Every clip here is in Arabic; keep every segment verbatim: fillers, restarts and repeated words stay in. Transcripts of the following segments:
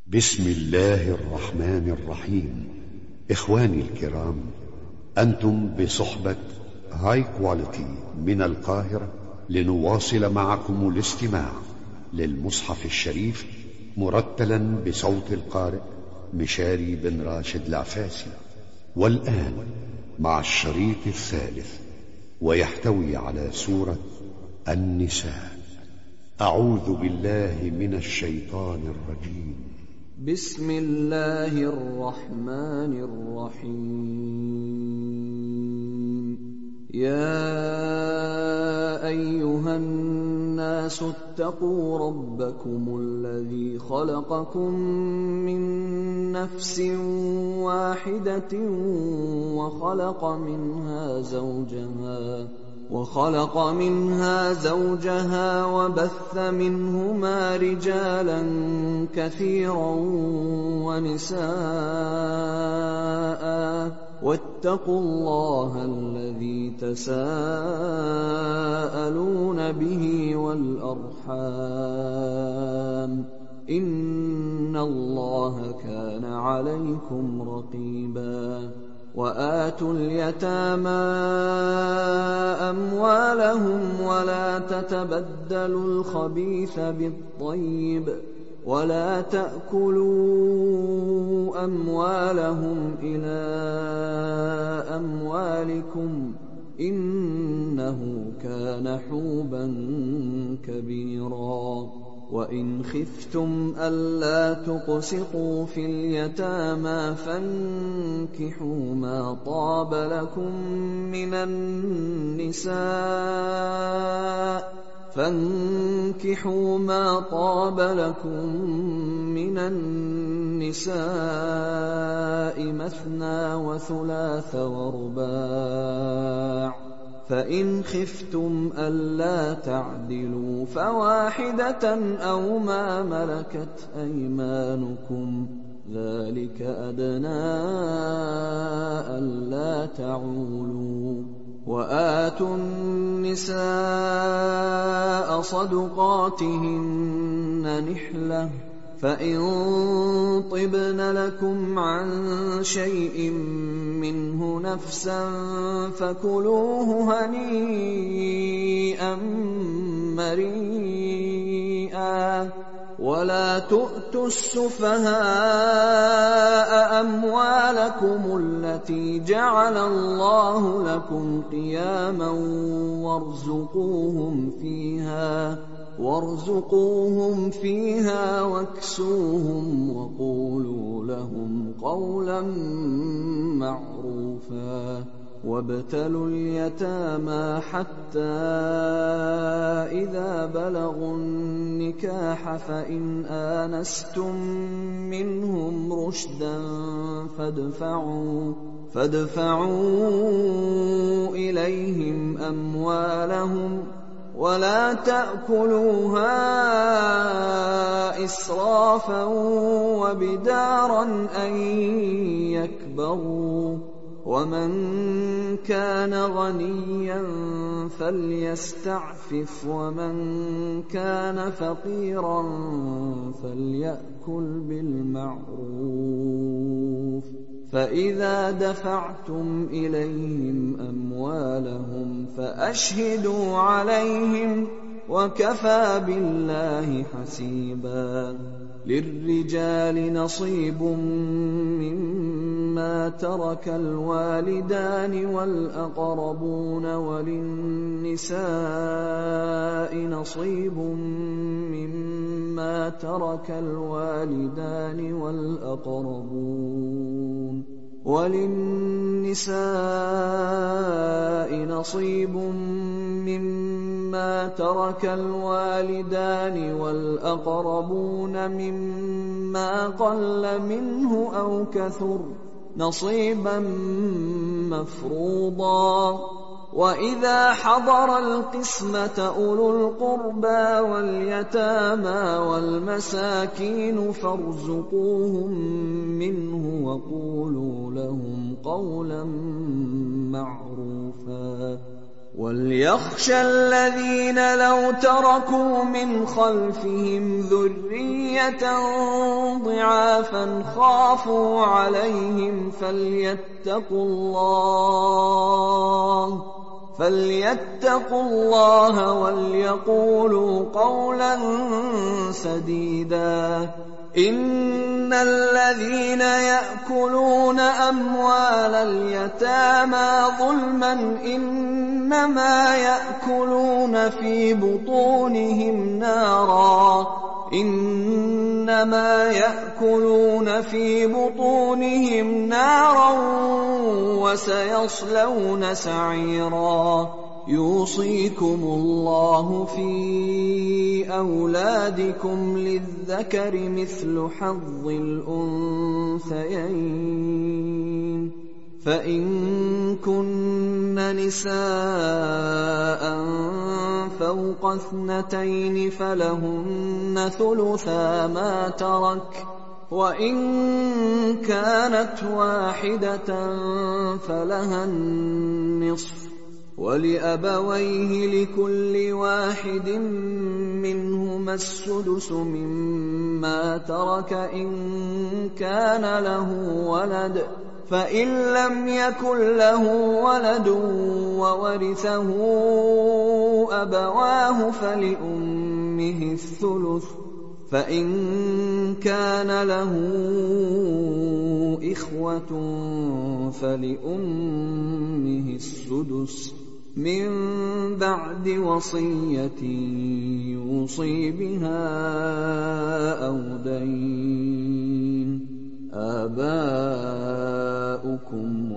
بسم الله الرحمن الرحيم. إخواني الكرام، أنتم بصحبة هاي كواليتي من القاهرة لنواصل معكم الاستماع للمصحف الشريف مرتلا بصوت القارئ مشاري بن راشد العفاسي. والآن مع الشريط الثالث، ويحتوي على سورة النساء. أعوذ بالله من الشيطان الرجيم. بسم الله الرحمن الرحيم. يا أيها الناس اتقوا ربكم الذي خلقكم من نفس واحدة وخلق منها زوجها وخلق منها زوجها وبث منهما رجالا كثيرا ونساء، واتقوا الله الذي تساءلون به والأرحام، إن الله كان عليكم رقيبا. وآتوا اليتامى أموالهم ولا تتبدلوا الخبيث بالطيب ولا تأكلوا أموالهم إلى أموالكم، إنه كان حوبا كبيرا. وإن خفتم ألا تقسطوا في اليتامى فانكحوا ما طاب لكم من النساء فانكحوا ما طاب لكم من النساء مثنى وثلاث ورباع، فإن خفتم ألا تعدلوا فواحدة أو ما ملكت أيمانكم، ذلك أدنى ألا تعولوا. وآتوا النساء صدقاتهن نحلة، فإن طبن لكم عن شيء منه نفسا فكلوه هنيئا مريئا. ولا تؤتوا السفهاء أموالكم التي جعل الله لكم قياما وارزقوهم فيها وارزقوهم فيها واكسوهم وقولوا لهم قولا معروفا. وابتلوا اليتامى حتى إذا بلغوا النكاح فإن آنستم منهم رشدا فادفعوا فادفعوا إليهم أموالهم ولا تأكلوها إسرافا وبدارا أن يكبروا. ومن كان غنيا فليستعفف ومن كان فقيرا فليأكل بالمعروف. فإذا دفعتم إليهم أموالهم فأشهدوا عليهم وكفى بالله حسيبا. للرجال نصيب مما ترك الوالدان والأقربون وللنساء نصيب مما ترك الوالدان والأقربون وللنساء نصيب مما ترك الوالدان والأقربون مما قل منه أو كثر نصيبا مفروضا. وإذا حضر القسمة أولو القربى واليتامى والمساكين فارزقوهم منه وقولوا لهم قولا معروفا. وَلْيَخْشَ الَّذِينَ لَوْ تَرَكُوا مِنْ خَلْفِهِمْ ذُرِّيَّةً ضِعَافًا خَافُوا عَلَيْهِمْ فَلْيَتَّقُوا اللَّهَ فَلْيَتَّقُوا اللَّهَ وَلْيَقُولُوا قَوْلًا سَدِيدًا. إِنَّ الَّذِينَ يَأْكُلُونَ أَمْوَالَ الْيَتَامَى ظُلْمًا إِنَّمَا يَأْكُلُونَ فِي بُطُونِهِمْ نَارًا إِنَّمَا يَأْكُلُونَ فِي بُطُونِهِمْ نَارًا وَسَيَصْلَوْنَ سَعِيرًا. يُوصِيكُمُ اللَّهُ فِي أَوْلَادِكُمْ لِلذَّكَرِ مِثْلُ حَظِّ الْأُنثَيَيْنِ ۚ فَإِن كُنَّ نِسَاءً فَوْقَ اثْنَتَيْنِ فَلَهُنَّ ثُلُثَا مَا تَرَكَ، وَإِن كَانَتْ وَاحِدَةً فَلَهَا النِّصْفُ، وَلِأَبَوَيْهِ لِكُلِّ واحد مِّنْهُمَا السُّدُسُ مِمَّا تَرَكَ إِن كَانَ لَهُ وَلَدٌ، فَإِن لَّمْ يَكُن لَّهُ وَلَدٌ وَوَرِثَهُ أَبَوَاهُ فَلِأُمِّهِ الثُّلُثُ، فَإِن كَانَ لَهُ إِخْوَةٌ فَلِأُمِّهِ السُّدُسُ مِن بَعْدِ وَصِيَّةٍ يُوصِي بِهَا أَوْ دَيْنٍ. آبَاؤُكُمْ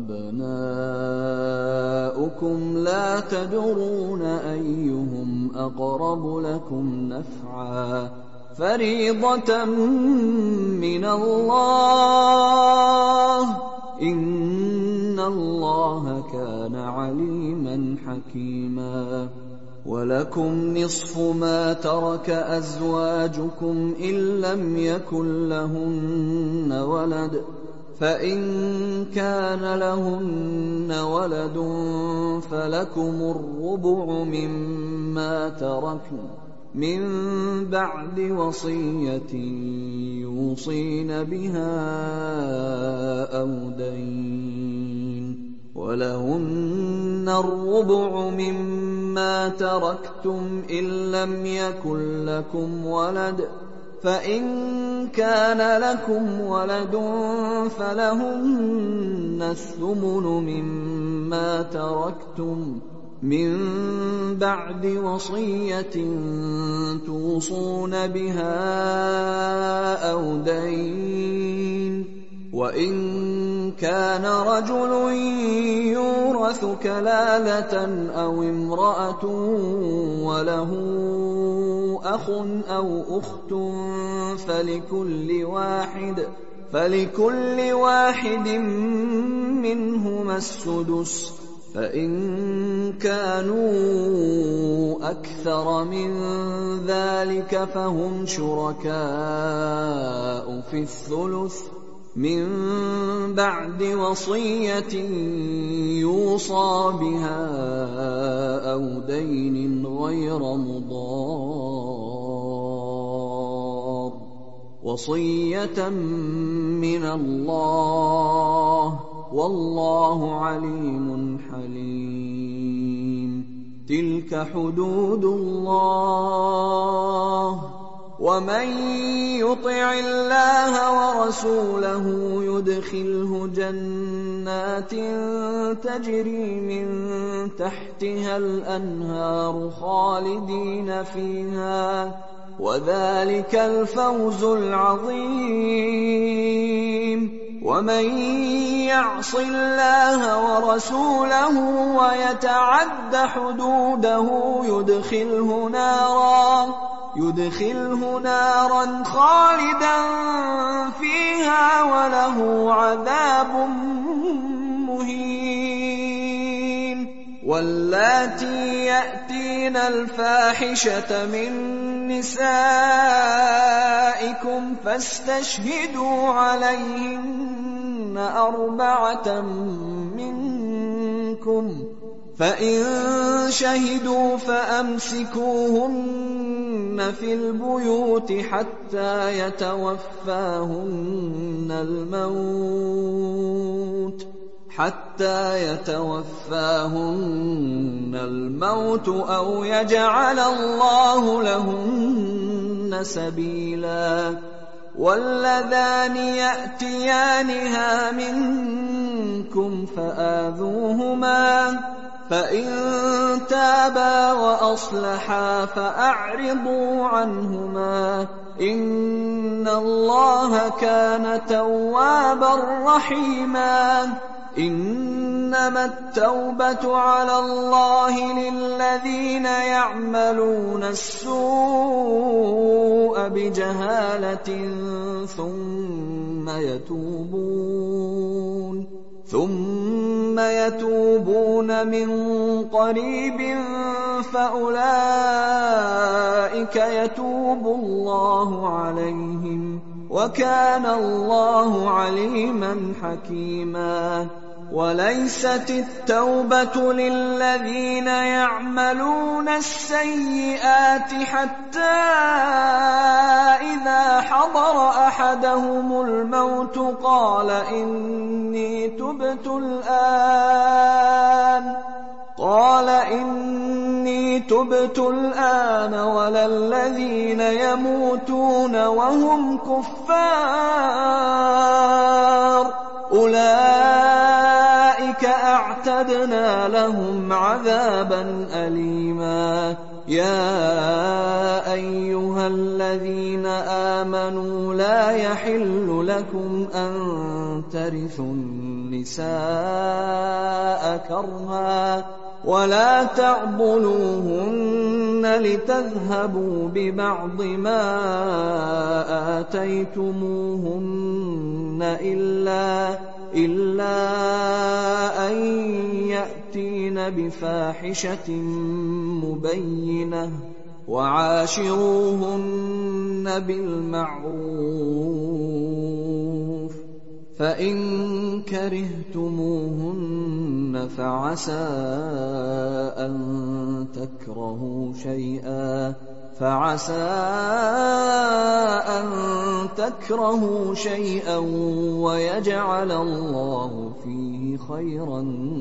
وَأَبْنَاؤُكُمْ لَا تَدْرُونَ أَيُّهُمْ أَقْرَبُ لَكُمْ نَفْعًا، فَرِيضَةً مِّنَ اللَّهِ ۗ إِنَّ اللَّهَ كَانَ عَلِيمًا حَكِيمًا. وَلَكُمْ نِصْفُ مَا تَرَكَ أَزْوَاجُكُمْ إِن لَّمْ يَكُن لَّهُنَّ وَلَدٌ، فَإِن كَانَ لَهُنَّ وَلَدٌ فَلَكُمُ الرُّبُعُ مِمَّا تَرَكْنَ مِن بَعْدِ وَصِيَّةٍ يُوصِينَ بِهَا أَوْ دَيْنٍ، وَلَهُنَّ الرُّبُعُ مِمَّا تَرَكْتُمْ إِن لَّمْ يَكُن لَّكُمْ وَلَدٌ، فَإِن كَانَ لَكُمْ وَلَدٌ فَلَهُنَّ الثُّمُنُ مِمَّا تَرَكْتُم مِّن بَعْدِ وَصِيَّةٍ تُوصُونَ بِهَا أَوْ دَيْنٍ. وَإِن كَانَ رَجُلٌ يُورَثُ كَلَالَةً أَوْ امْرَأَةٌ وَلَهُ أَخٌ أَوْ أُخْتٌ فَلِكُلِّ واحد فَلِكُلِّ واحد مِّنْهُمَا السُّدُسُ، فَإِن كَانُوا أَكْثَرَ مِن ذَلِكَ فَهُمْ شُرَكَاءُ فِي الثُّلُثِ مِن بَعْدِ وَصِيَّةٍ يُوصَىٰ بِهَا أَوْ دَيْنٍ غَيْرَ مُضَارٍّ، وَصِيَّةً مِّنَ اللَّهِ ۗ وَاللَّهُ عَلِيمٌ حَلِيمٌ. تِلْكَ حُدُودُ اللَّهِ، وَمَن يُطِعِ اللَّهَ وَرَسُولَهُ يُدْخِلْهُ جَنَّاتٍ تَجْرِي مِن تَحْتِهَا الْأَنْهَارُ خَالِدِينَ فِيهَا ۚ وَذَٰلِكَ الْفَوْزُ الْعَظِيمُ. وَمَن يَعْصِ اللَّهَ وَرَسُولَهُ وَيَتَعَدَّ حُدُودَهُ يُدْخِلْهُ نَارًا يُدْخِلْهُ نَارًا خَالِدًا فِيهَا وَلَهُ عَذَابٌ مُّهِينٌ. وَاللَّاتِي يَأْتِينَ الْفَاحِشَةَ مِن نِّسَائِكُمْ فَاسْتَشْهِدُوا عَلَيْهِنَّ أَرْبَعَةً مِّنكُمْ فإن شهدوا فأمسكوهن في البيوت حتى يتوفاهن الموت حتى يتوفاهن الموت أو يجعل الله لهن سبيلا. واللذان يأتيانها منكم فآذوهما فإن تابا وأصلحا فأعرضوا عنهما إن الله كان توابا رحيما. إنما التوبة على الله للذين يعملون السوء بجهالة ثم يتوبون ثم يتوبون من قريب فأولئك يتوب الله عليهم وكان الله عليما حكيما. وليست التوبة للذين يعملون السيئات حتى إذا حضر أحدهم الموت قال إني تبت الآن قال إني تبت الآن ولا الذين يموتون وهم كفار أولئك أعتدنا لهم عذابا أليما. يا أيها الذين آمنوا لا يحل لكم أن ترثوا النساء كرها ولا تعضلوهن لتذهبوا ببعض ما آتيتموهن إلا, إلا أن يأتين بفاحشة مبينة وعاشروهن بالمعروف فإن كرهتموهن فعسى أن تكرهوا شيئا فعسى أن تكرهوا شيئا ويجعل الله فيه خيرا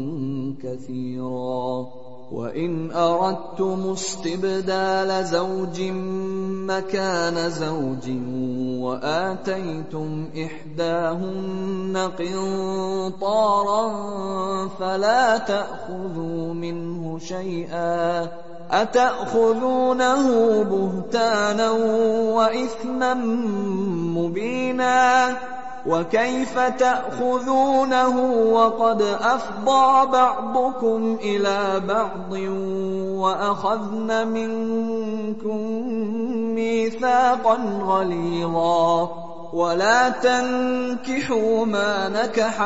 كثيرا. وإن أردتم استبدال زوج مكان زوج وآتيتم إحداهن قنطارا فلا تأخذوا منه شيئا أتأخذونه بهتانا وإثما مبينا. وكيف تأخذونه وقد أفضى بعضكم إلى بعض وأخذن منكم ميثاقا غليظا. ولا تنكحوا ما نكح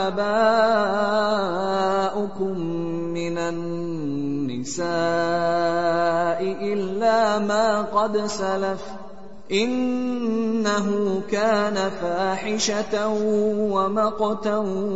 آباؤكم من النساء إلا ما قد سلف إنه كان فاحشة ومقتا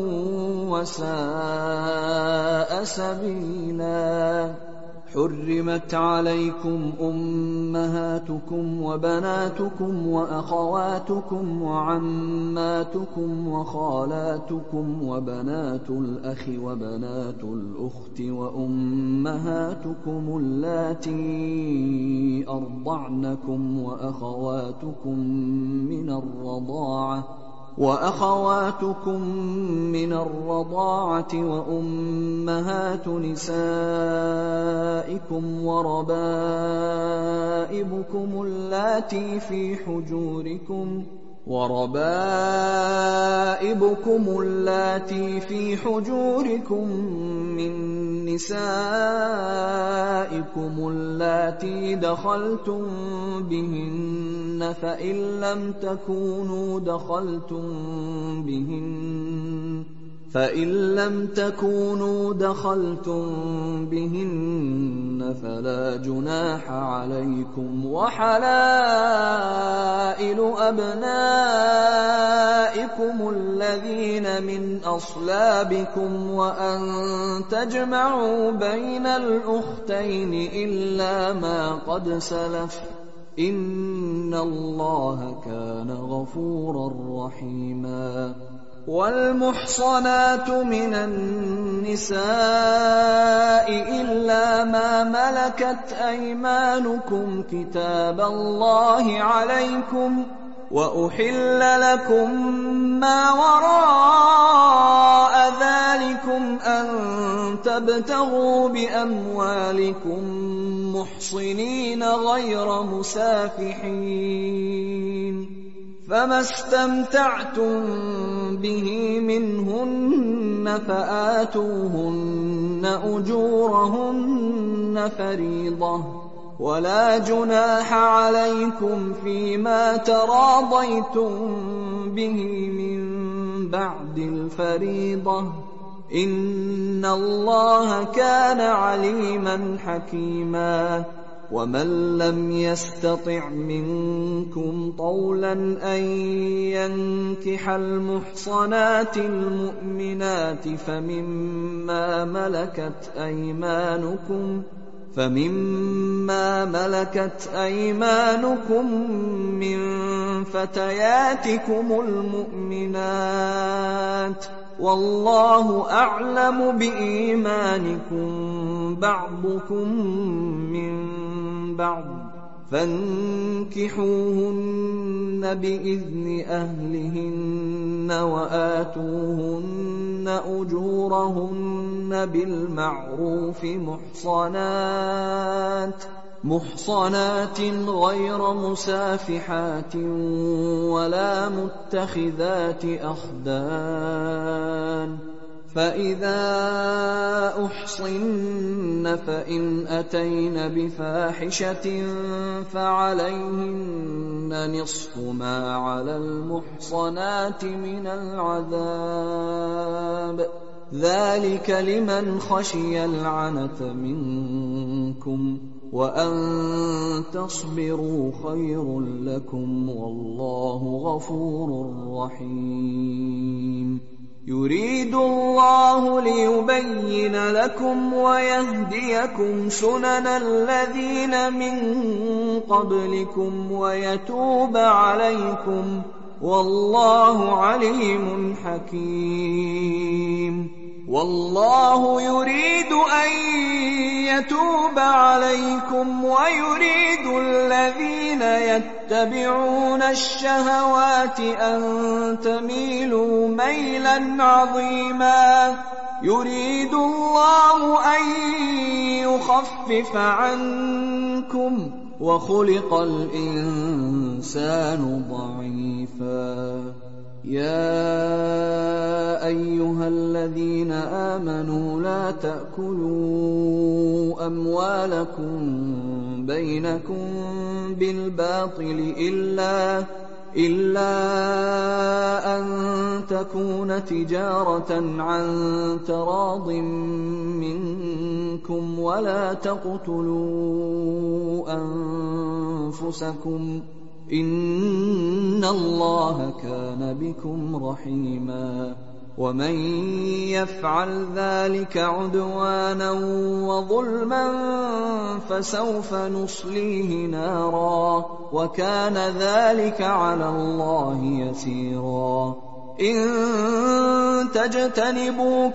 وساء سبيلا. حرمت عليكم أمهاتكم وبناتكم وأخواتكم وعماتكم وخالاتكم وبنات الأخ وبنات الأخت وأمهاتكم اللاتي أرضعنكم وأخواتكم من الرضاعة وأخواتكم من الرضاعة وأمهات نسائكم وربائبكم اللاتي في حجوركم وربائبكم اللاتي في حجوركم من نسائكم اللاتي دخلتم بهن فإن لم تكونوا دخلتم بهن فإن لم تكونوا دخلتم بهن فلا جناح عليكم، وحلائل أبنائكم الذين من أصلابكم وأن تجمعوا بين الأختين إلا ما قد سلف، إن الله كان غفورا رحيما. والمحصنات من النساء إلا ما ملكت أيمانكم كتاب الله عليكم، وأحل لكم ما وراء ذلكم أن تبتغوا بأموالكم محصنين غير مسافحين، فما استمتعتم به منهن فآتوهن أجورهن فريضة، ولا جناح عليكم فيما تراضيتم به من بعد الفريضة، إن الله كان عليما حكيما. ومن لم يستطع منكم طولا أن ينكح المحصنات المؤمنات فمما ملكت أيمانكم فمما ملكت أيمانكم من فتياتكم المؤمنات، والله أعلم بإيمانكم بعضكم من بعض، فانكحوهن بإذن أهلهن وآتوهن أجورهن بالمعروف محصنات محصنات غير مسافحات ولا متخذات أخدان، فإذا أحصن فإن أتين بفاحشة فعليهن نصف ما على المحصنات من العذاب، ذلك لمن خشي العنة منكم، وأن تصبروا خير لكم، والله غفور رحيم. يريد الله ليبين لكم ويهديكم سنن الذين من قبلكم ويتوب عليكم، والله عليم حكيم. والله يريد أن يتوب عليكم ويريد الذين يتبعون الشهوات أن تميلوا ميلا عظيما. يريد الله أن يخفف عنكم وخلق الإنسان ضعيفا. يا أيها الذين آمنوا لا تأكلوا أموالكم بينكم بالباطل إلا إلا أن تكون تجارة عن تراض منكم، ولا تقتلوا أنفسكم، إن الله كان بكم رحيما. ومن يفعل ذلك عدوانا وظلما فسوف نصليه نارا، وكان ذلك على الله يسيرا. إن تجتنبوا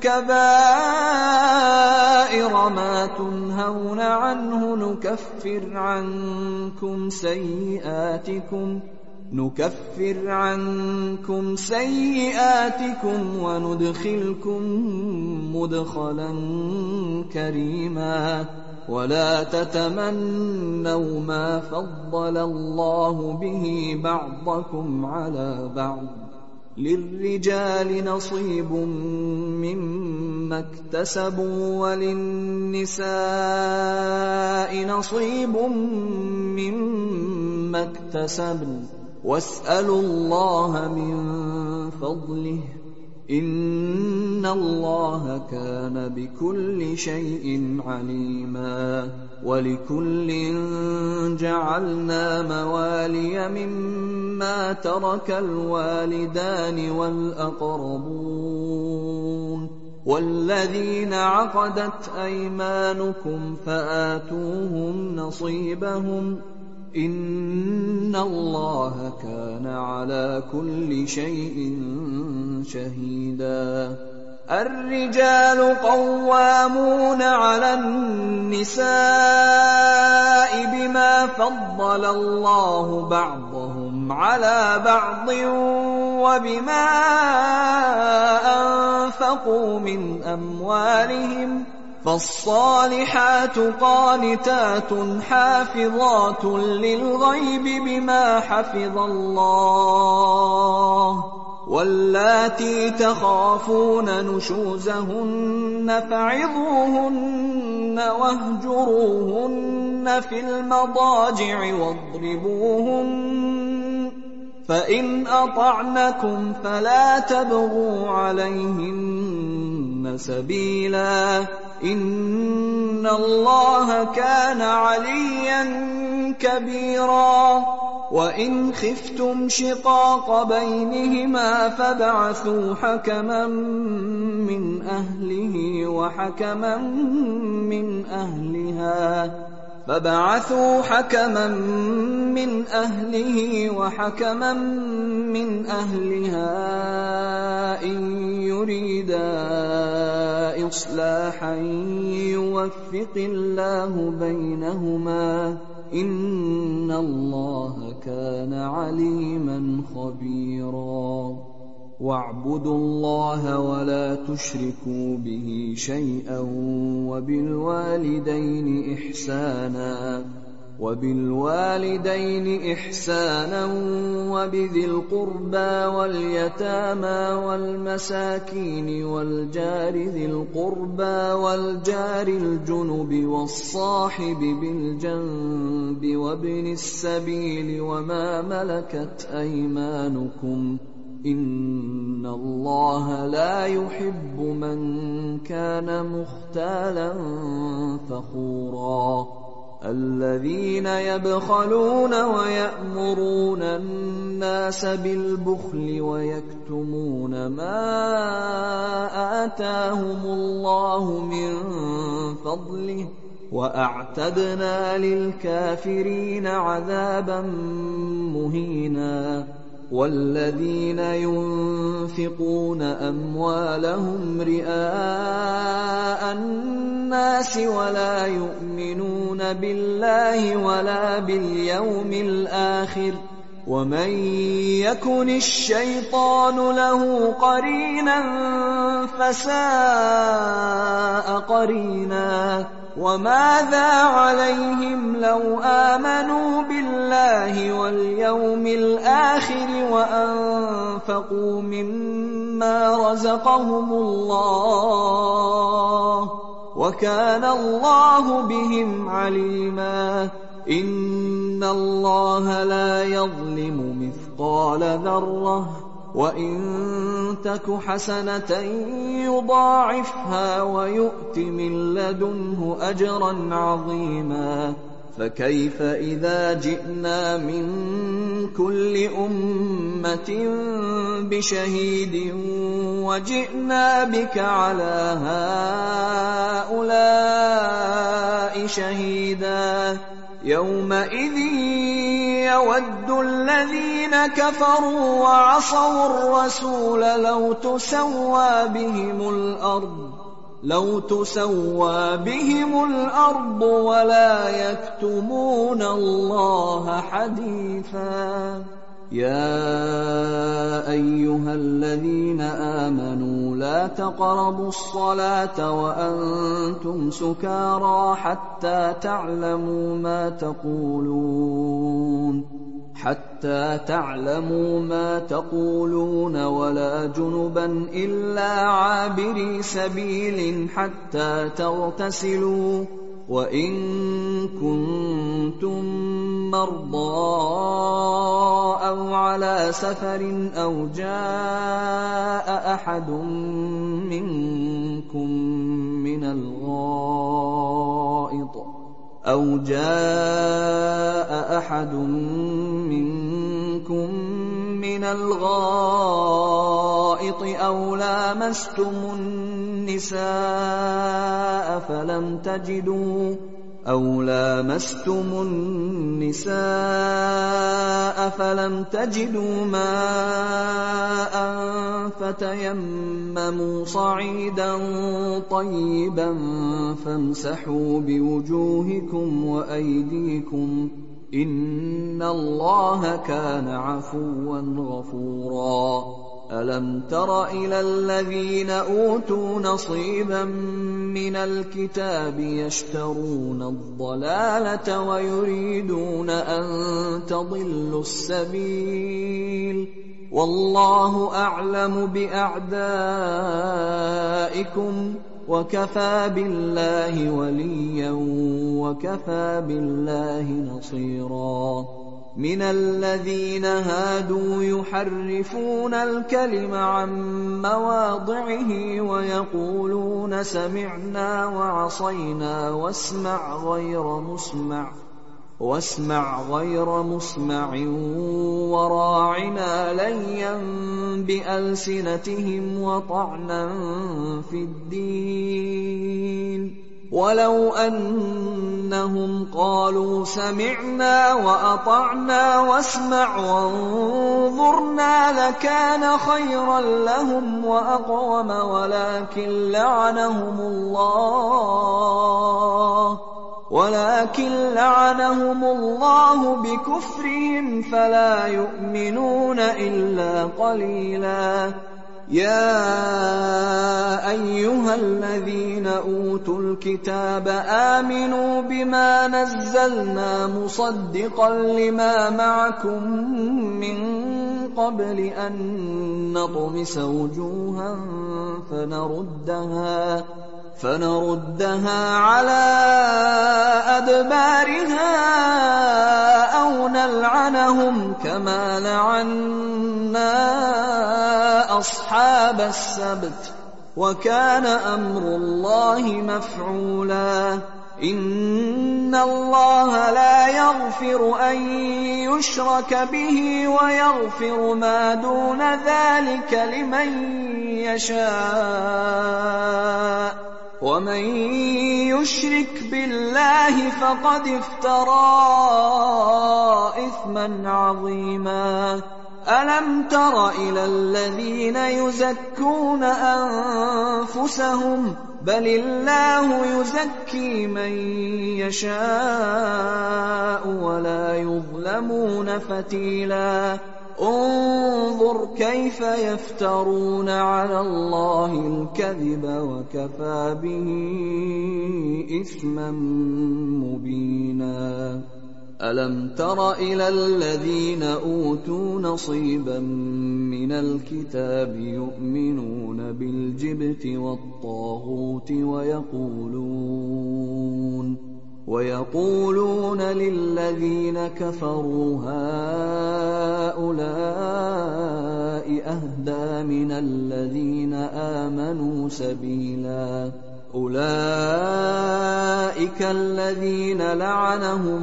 كبائر ما تنهون عنه نكفر عنكم سيئاتكم نكفر عنكم سيئاتكم وندخلكم مدخلا كريما. ولا تتمنوا ما فضل الله به بعضكم على بعض، للرجال نصيب مما اكتسبوا وللنساء نصيب مما اكتسبن، واسألوا الله من فضله، إِنَّ اللَّهَ كَانَ بِكُلِّ شَيْءٍ عَلِيمًا. وَلِكُلٍّ جَعَلْنَا مَوَالِيَ مِمَّا تَرَكَ الْوَالِدَانِ وَالْأَقْرَبُونَ وَالَّذِينَ عَقَدَتْ أَيْمَانُكُمْ فَآتُوهُمْ نَصِيبَهُمْ ۖ إِنَّ اللَّهَ كَانَ عَلَى كُلِّ شَيْءٍ شَهِيدًا. الرِّجَالُ قَوَّامُونَ عَلَى النِّسَاءِ بِمَا فَضَّلَ اللَّهُ بَعْضَهُمْ عَلَى بَعْضٍ وَبِمَا أَنفَقُوا مِنْ أَمْوَالِهِمْ، فَالصَّالِحَاتُ قَانِتَاتٌ حَافِظَاتٌ لِّلْغَيْبِ بِمَا حَفِظَ اللَّهُ، وَاللَّاتِي تَخَافُونَ نُشُوزَهُنَّ فَعِظُوهُنَّ وَاهْجُرُوهُنَّ فِي الْمَضَاجِعِ وَاضْرِبُوهُنَّ، فَإِنْ أَطَعْنَكُمْ فَلَا تَبْغُوا عَلَيْهِنَّ سَبِيلًا، إِنَّ اللَّهَ كَانَ عَلِيًّا كَبِيرًا. وَإِنْ خِفْتُمْ شِقَاقَ بَيْنِهِمَا فَابْعَثُوا حَكَمًا مِّنْ أَهْلِهِ وَحَكَمًا مِّنْ أَهْلِهَا فَبَعَثُوا حَكَمًا مِّنْ أَهْلِهِ وَحَكَمًا مِّنْ أَهْلِهَا إِن يُرِيدَا إِصْلَاحًا يُوَفِّقِ اللَّهُ بَيْنَهُمَا، إِنَّ اللَّهَ كَانَ عَلِيمًا خَبِيرًا. وَاعْبُدُوا اللَّهَ وَلَا تُشْرِكُوا بِهِ شَيْئًا وَبِالْوَالِدَيْنِ إِحْسَانًا وَبِالْوَالِدَيْنِ إِحْسَانًا وَبِذِي الْقُرْبَى وَالْيَتَامَى وَالْمَسَاكِينِ وَالْجَارِ ذِي الْقُرْبَى وَالْجَارِ الْجُنُبِ وَالصَّاحِبِ بِالْجَنبِ وَابْنِ السَّبِيلِ وَمَا مَلَكَتْ أَيْمَانُكُمْ، إِنَّ اللَّهَ لَا يُحِبُّ مَن كَانَ مُخْتَالًا فَخُورًا. الَّذِينَ يَبْخَلُونَ وَيَأْمُرُونَ النَّاسَ بِالْبُخْلِ وَيَكْتُمُونَ مَا آتَاهُمُ اللَّهُ مِن فَضْلِهِ، وَأَعْتَدْنَا لِلْكَافِرِينَ عَذَابًا مُّهِينًا. وَالَّذِينَ يُنفِقُونَ أَمْوَالَهُمْ رِئَاءَ النَّاسِ وَلَا يُؤْمِنُونَ بِاللَّهِ وَلَا بِالْيَوْمِ الْآخِرِ، وَمَن يَكُنِ الشَّيْطَانُ لَهُ قَرِينًا فَسَاءَ قَرِينًا. وَمَاذَا عَلَيْهِمْ لَوْ آمَنُوا بِاللَّهِ وَالْيَوْمِ الْآخِرِ وَأَنفَقُوا مِمَّا رَزَقَهُمُ اللَّهُ، وَكَانَ اللَّهُ بِهِمْ عَلِيمًا. إِنَّ اللَّهَ لَا يَظْلِمُ مِثْقَالَ ذَرَّةٍ، وَإِن تَكُ حَسَنَةً يُضَاعِفْهَا وَيُؤْتِ مِن لَّدُنْهُ أَجْرًا عَظِيمًا. فَكَيْفَ إِذَا جِئْنَا مِن كُلِّ أُمَّةٍ بِشَهِيدٍ وَجِئْنَا بِكَ عَلَىٰ هَٰؤُلَاءِ شَهِيدًا، يَوْمَئِذٍ يَوَدُّ الَّذِينَ كَفَرُوا وَعَصَوُا الرَّسُولَ لَوْ تُسَوَّىٰ بِهِمُ الْأَرْضُ لَوْ تُسَوَّىٰ بِهِمُ الْأَرْضُ وَلَا يَكْتُمُونَ اللَّهَ حَدِيثًا. يَا أَيُّهَا الَّذِينَ آمَنُوا لَا تَقْرَبُوا الصَّلَاةَ وَأَنتُمْ سُكَارَىٰ حَتَّىٰ تَعْلَمُوا مَا تَقُولُونَ حَتَّىٰ تَعْلَمُوا مَا تَقُولُونَ وَلَا جُنُبًا إِلَّا عَابِرِي سَبِيلٍ حَتَّىٰ تَغْتَسِلُوا، وإن كنتم مرضى أو على سفر أو جاء أحد منكم من الغائط أو جاء أحد منكم من الغائط أو لامستم النساء فلم تجدوا أو لامستم النساء فلم تجدوا ماء فتيمموا صعيدا طيبا فامسحوا بوجوهكم وأيديكم إن الله كان عفوا غفورا ألم تر إلى الذين أوتوا نصيبا من الكتاب يشترون الضلالة ويريدون أن تضلوا السبيل والله أعلم بأعدائكم وكفى بالله وليا وكفى بالله نصيرا من الذين هادوا يحرفون الكلم عن مواضعه ويقولون سمعنا وعصينا واسمع غير مسمع واسمع غير مسمع وراعنا ليا بألسنتهم وطعنا في الدين ولو أنهم قالوا سمعنا وأطعنا واسمع وانظرنا لكان خيرا لهم وأقوم ولكن لعنهم الله ولكن لعنهم الله بكفرهم فلا يؤمنون إلا قليلا يا أيها الذين أوتوا الكتاب آمنوا بما نزلنا مصدقا لما معكم من قبل أن نطمس وجوها فنردها فنردها على أدبارها أو نلعنهم كما لعنا أصحاب السبت وكان أمر الله مفعولا إن الله لا يغفر أن يشرك به ويغفر ما دون ذلك لمن يشاء ومن يشرك بالله فقد افترى إثما عظيما ألم تر إلى الذين يزكون أنفسهم بل الله يزكي من يشاء ولا يظلمون فتيلا انظر كيف يفترون على الله الكذب وكفى به إثما مبينا ألم تر إلى الذين أوتوا نصيبا من الكتاب يؤمنون بالجبت والطاغوت ويقولون ويقولون للذين كفروا هؤلاء أهدى من الذين آمنوا سبيلا أولئك الذين لعنهم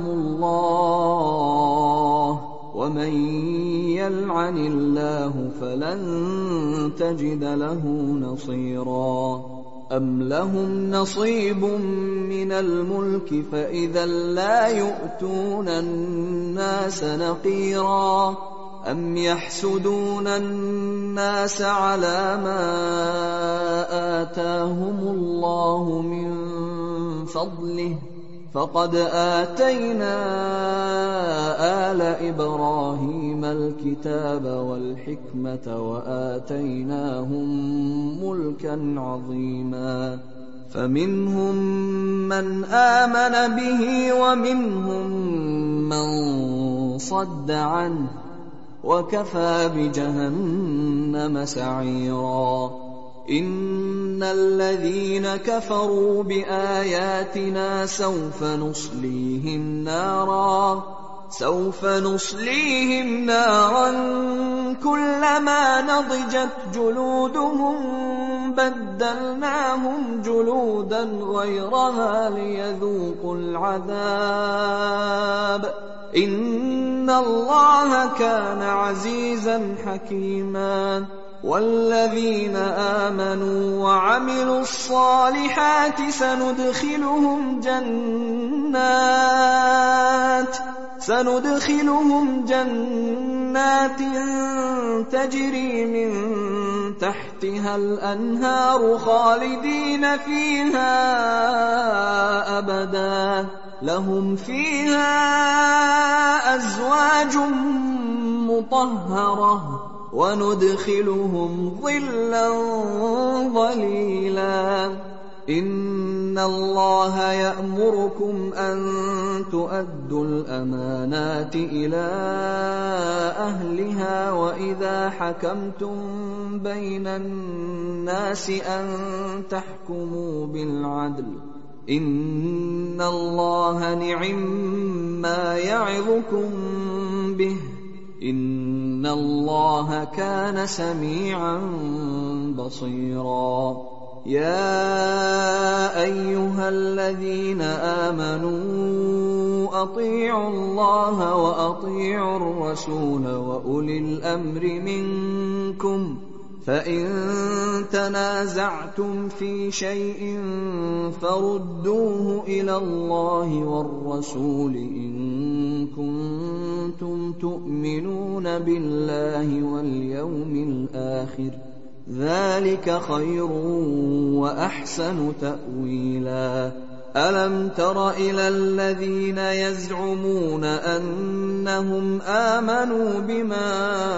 الله ومن يلعن الله فلن تجد له نصيرا أم لهم نصيب من الملك فإذا لا يؤتون الناس نقيرا أم يحسدون الناس على ما آتاهم الله من فضله فقد آتينا آل إبراهيم الكتاب والحكمة وآتيناهم ملكا عظيما فمنهم من آمن به ومنهم من صد عنه وكفى بجهنم سعيرا إن الذين كفروا بآياتنا سوف نصليهم نارا سوف نصليهم نارا كلما نضجت جلودهم بدلناهم جلودا غيرها ليذوقوا العذاب إن الله كان عزيزا حكيما والذين آمنوا وعملوا الصالحات سندخلهم جنات سندخلهم جنات تجري من تحتها الأنهار خالدين فيها أبدا لهم فيها أزواج مطهرة وندخلهم ظلا ظليلا إن الله يأمركم أن تؤدوا الأمانات إلى أهلها وإذا حكمتم بين الناس أن تحكموا بالعدل إن الله نعما يعظكم به إن الله كان سميعا بصيرا يا أيها الذين آمنوا أطيعوا الله وأطيعوا الرسول وأولي الأمر منكم فإن تنازعتم في شيء فردوه إلى الله والرسول إن كنتم تؤمنون بالله واليوم الآخر ذلك خير وأحسن تأويلا ألم تر إلى الذين يزعمون أنهم آمنوا بما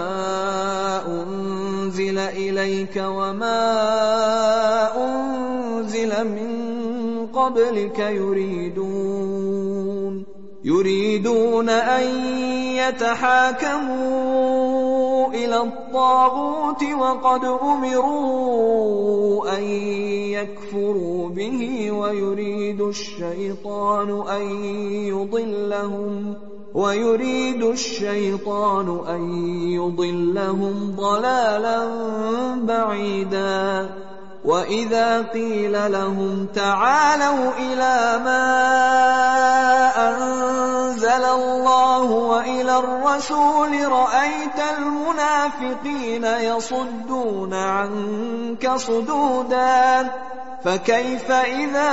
أنزل إليك وما أنزل من قبلك يريدون يريدون أن يتحاكموا إلى الطاغوت وقد أمروا أن يكفروا به ويريد الشيطان أن يضلهم ويريد الشيطان أن يضلهم ضلالا بعيدا وإذا قيل لهم تعالوا إلى ما أنزل الله وإلى الرسول رأيت المنافقين يصدون عنك صدودا فكيف إذا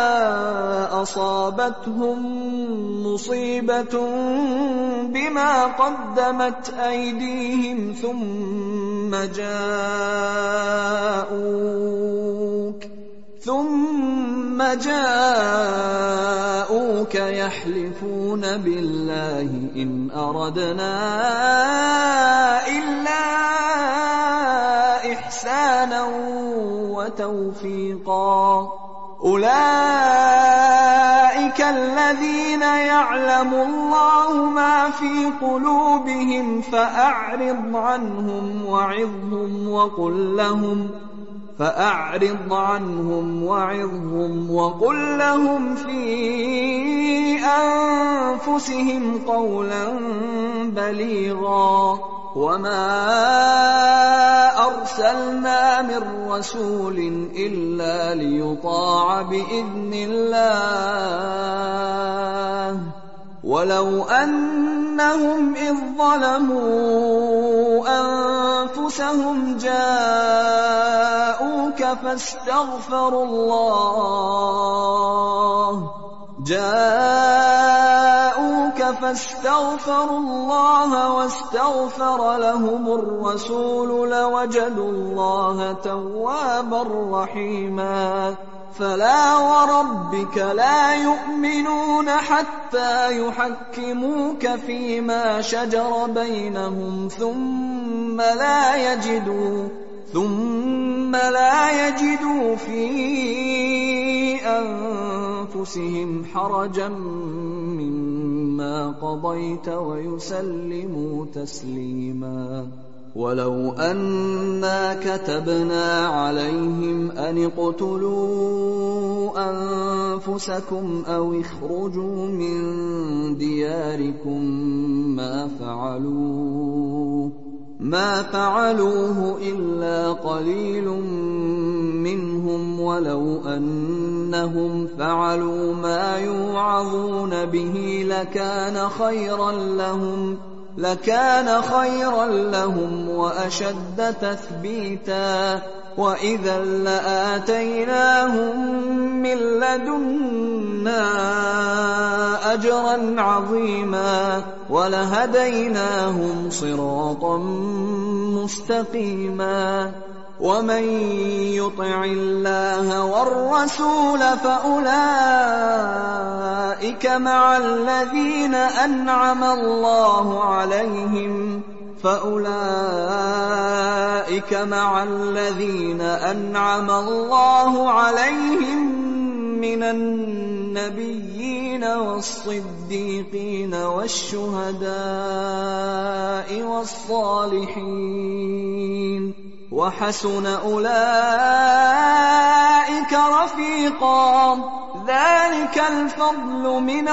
أصابتهم مصيبة بما قدمت أيديهم ثم جاءوك ثم جاءوك يحلفون بالله إن أردنا إلا إحسانا وتوفيقا أولئك الذين يعلم الله ما في قلوبهم فأعرض عنهم وعظهم وقل لهم فأعرض عنهم وعظهم وقل لهم في أنفسهم قولا بليغا وما أرسلنا من رسول إلا ليطاع بإذن الله ولو أنهم إذ ظلموا أنفسهم جاءوك فاستغفروا الله جاءوك فاستغفروا الله واستغفر لهم الرسول لوجدوا الله توابا رحيما فلا وربك لا يؤمنون حتى يحكموك فيما شجر بينهم ثم لا يجدوا ثم لا يجدوا في أنفسهم حرجا مما قضيت ويسلموا تسليما ولو أنا كتبنا عليهم أن اقتلوا أنفسكم أو اخرجوا من دياركم ما فعلوه ما فعلوه إلا قليل منهم ولو أنهم فعلوا ما يوعظون به لكان خيرا لهم لكان خيرا لهم وأشد تثبيتا وإذا لآتيناهم من لدنا أجرا عظيما ولهديناهم صراطا مستقيما ومن يطع الله والرسول فأولئك مع الذين أنعم الله عليهم فأولئك مع الذين أنعم الله عليهم من النبيين والصديقين والشهداء والصالحين وحسن أولئك رفيقا ذلك الفضل من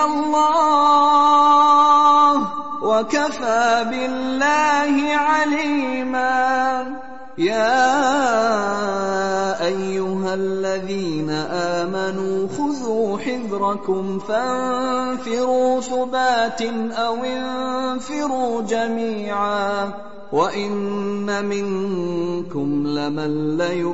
الله وكفى بالله عليما يا أيها الذين آمنوا خذوا حذركم فانفروا ثبات أو انفروا جميعا وإن منكم لمن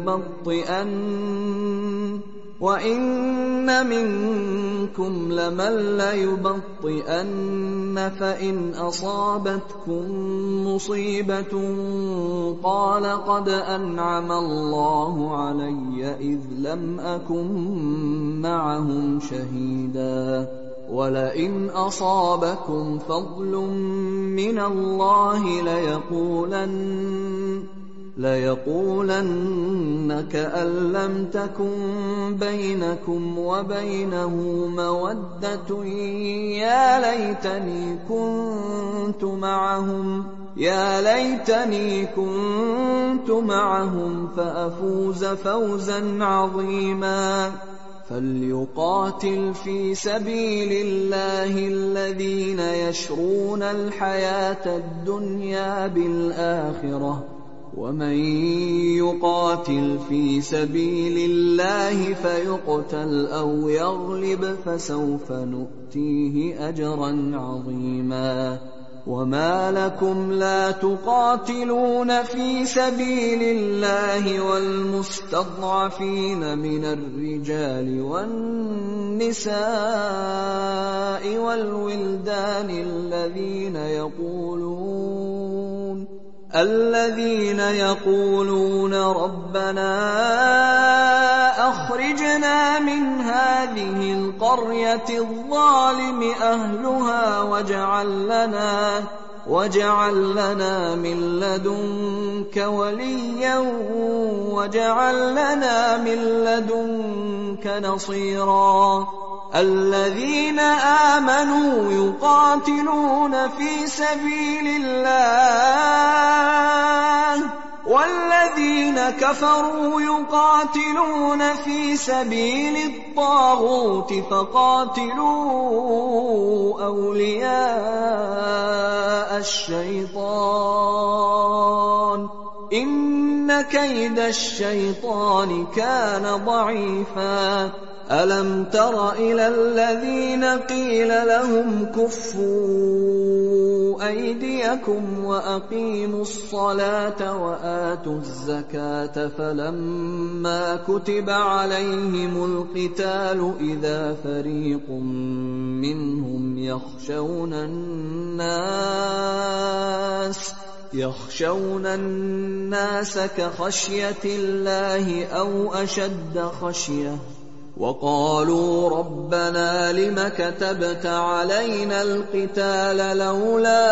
ليبطئن وَإِنَّ مِنكُمْ لَمَن لَّيُبَطِّئَنَّ فَإِنْ أَصَابَتْكُم مُّصِيبَةٌ قَالَ قَدْ أَنْعَمَ اللَّهُ عَلَيَّ إِذْ لَمْ أَكُن مَّعَهُمْ شَهِيدًا وَلَئِنْ أَصَابَكُمْ فَضْلٌ مِّنَ اللَّهِ لَيَقُولَنَّ لَيَقُولَنَّ كَأَن لَّمْ تَكُن بَيْنَكُمْ وَبَيْنَهُ مَوَدَّةٌ يَا لَيْتَنِي كُنتُ مَعَهُمْ يَا لَيْتَنِي كُنتُ مَعَهُمْ فَأَفُوزَ فَوْزًا عَظِيمًا فَلْيُقَاتِلْ فِي سَبِيلِ اللَّهِ الَّذِينَ يَشْرُونَ الْحَيَاةَ الدُّنْيَا بِالْآخِرَةِ وَمَن يُقَاتِلْ فِي سَبِيلِ اللَّهِ فَيُقْتَلْ أَوْ يَغْلِبْ فَسَوْفَ نُؤْتِيهِ أَجْرًا عَظِيمًا وَمَا لَكُمْ لَا تُقَاتِلُونَ فِي سَبِيلِ اللَّهِ وَالْمُسْتَضْعَفِينَ مِنَ الرِّجَالِ وَالنِّسَاءِ وَالْوِلْدَانِ الَّذِينَ يَقُولُونَ الذين يقولون ربنا أخرجنا من هذه القرية الظالم أهلها واجعل لنا واجعل لنا من لدنك وليا واجعل لنا من لدنك نصيرا الذين آمنوا يقاتلون في سبيل الله والذين كفروا يقاتلون في سبيل الطاغوت فقاتلوا أولياء الشيطان إن كيد الشيطان كان ضعيفا ألم تر إلى الذين قيل لهم كفوا أيديكم وأقيموا الصلاة وآتوا الزكاة فلما كتب عليهم القتال إذا فريق منهم يخشون الناس يخشون الناس كخشية الله أو أشد خشية وقالوا ربنا لم كتبت علينا القتال لولا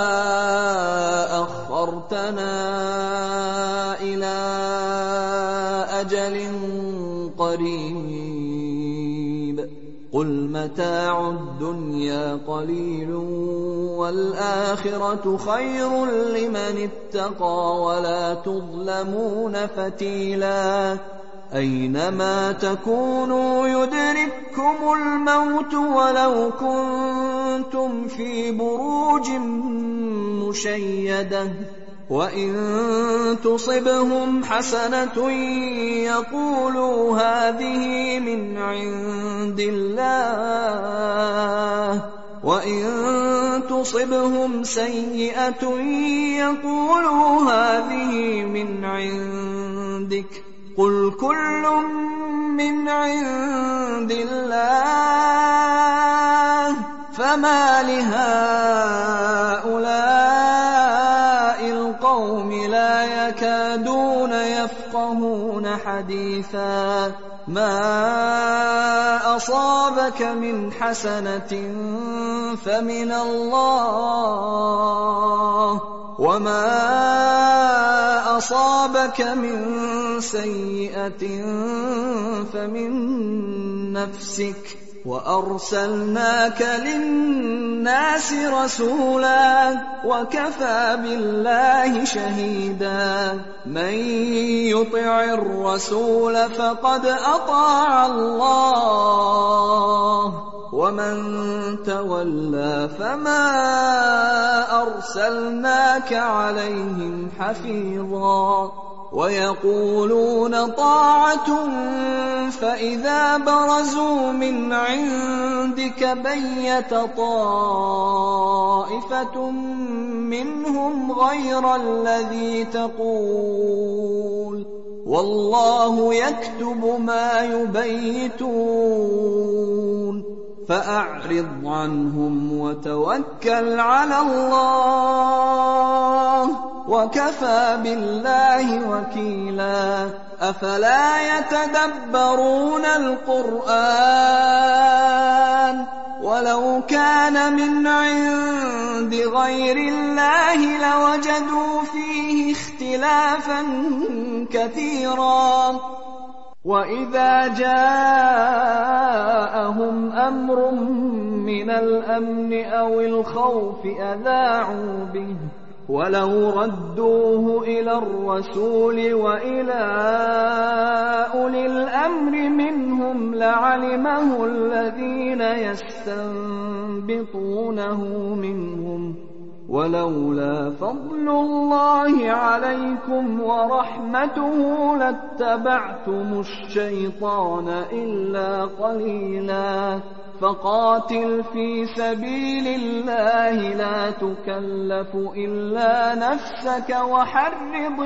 أخرتنا إلى أجل قريب قُلْ مَتَاعُ الدُّنْيَا قَلِيلٌ وَالْآخِرَةُ خَيْرٌ لِّمَنِ اتَّقَىٰ وَلَا تُظْلَمُونَ فَتِيلًا أَيْنَمَا تَكُونُوا يُدْرِككُّمُ الْمَوْتُ وَلَوْ كُنتُمْ فِي بُرُوجٍ مُّشَيَّدَةٍ وَإِن تُصِبْهُمْ حَسَنَةٌ يَقُولُوا هَٰذِهِ مِنْ عِندِ اللَّهِ وَإِن تُصِبْهُمْ سَيِّئَةٌ يَقُولُوا هَٰذِهِ مِنْ عِندِكَ قُلْ كُلٌّ مِّنْ عِندِ اللَّهِ فَمَا لِهَٰؤُلَاءِ الْقَوْمِ لَا يَكَادُونَ يَفْقَهُونَ حَدِيثًا مَا أَصَابَكَ مِنْ حَسَنَةٍ فَمِنَ اللَّهِ وَمَا أَصَابَكَ مِن سَيِّئَةٍ فَمِن نَّفْسِكَ وَأَرْسَلْنَاكَ لِلنَّاسِ رَسُولًا وَكَفَىٰ بِاللَّهِ شَهِيدًا مَن يُطِعِ الرَّسُولَ فَقَدْ أَطَاعَ اللَّهَ وَمَن تَوَلَّىٰ فَمَا أَرْسَلْنَاكَ عَلَيْهِمْ حَفِيظًا وَيَقُولُونَ طَاعَةٌ فَإِذَا بَرَزُوا مِنْ عِندِكَ بَيَّتَ طَائِفَةٌ مِّنْهُمْ غَيْرَ الَّذِي تَقُولُ وَاللَّهُ يَكْتُبُ مَا يُبَيِّتُونَ فَأَعْرِضْ عَنْهُمْ وَتَوَكَّلْ عَلَى اللَّهِ وَكَفَىٰ بِاللَّهِ وَكِيلًا أَفَلَا يَتَدَبَّرُونَ الْقُرْآنَ وَلَوْ كَانَ مِنْ عِندِ غَيْرِ اللَّهِ لَوَجَدُوا فِيهِ اخْتِلَافًا كَثِيرًا وَإِذَا جَاءَهُمْ أَمْرٌ مِّنَ الْأَمْنِ أَوِ الْخَوْفِ أَذَاعُوا بِهِ وَلَوْ رَدُّوهُ إِلَى الرَّسُولِ وَإِلَىٰ أُولِي الْأَمْرِ مِنْهُمْ لَعَلِمَهُ الَّذِينَ يَسْتَنبِطُونَهُ مِنْهُمْ وَلَوْلَا فَضْلُ اللَّهِ عَلَيْكُمْ وَرَحْمَتُهُ لَاتَّبَعْتُمُ الشَّيْطَانَ إِلَّا قَلِيلًا فَقَاتِلْ فِي سَبِيلِ اللَّهِ لَا تُكَلَّفُ إِلَّا نَفْسَكَ وَحَرِّضِ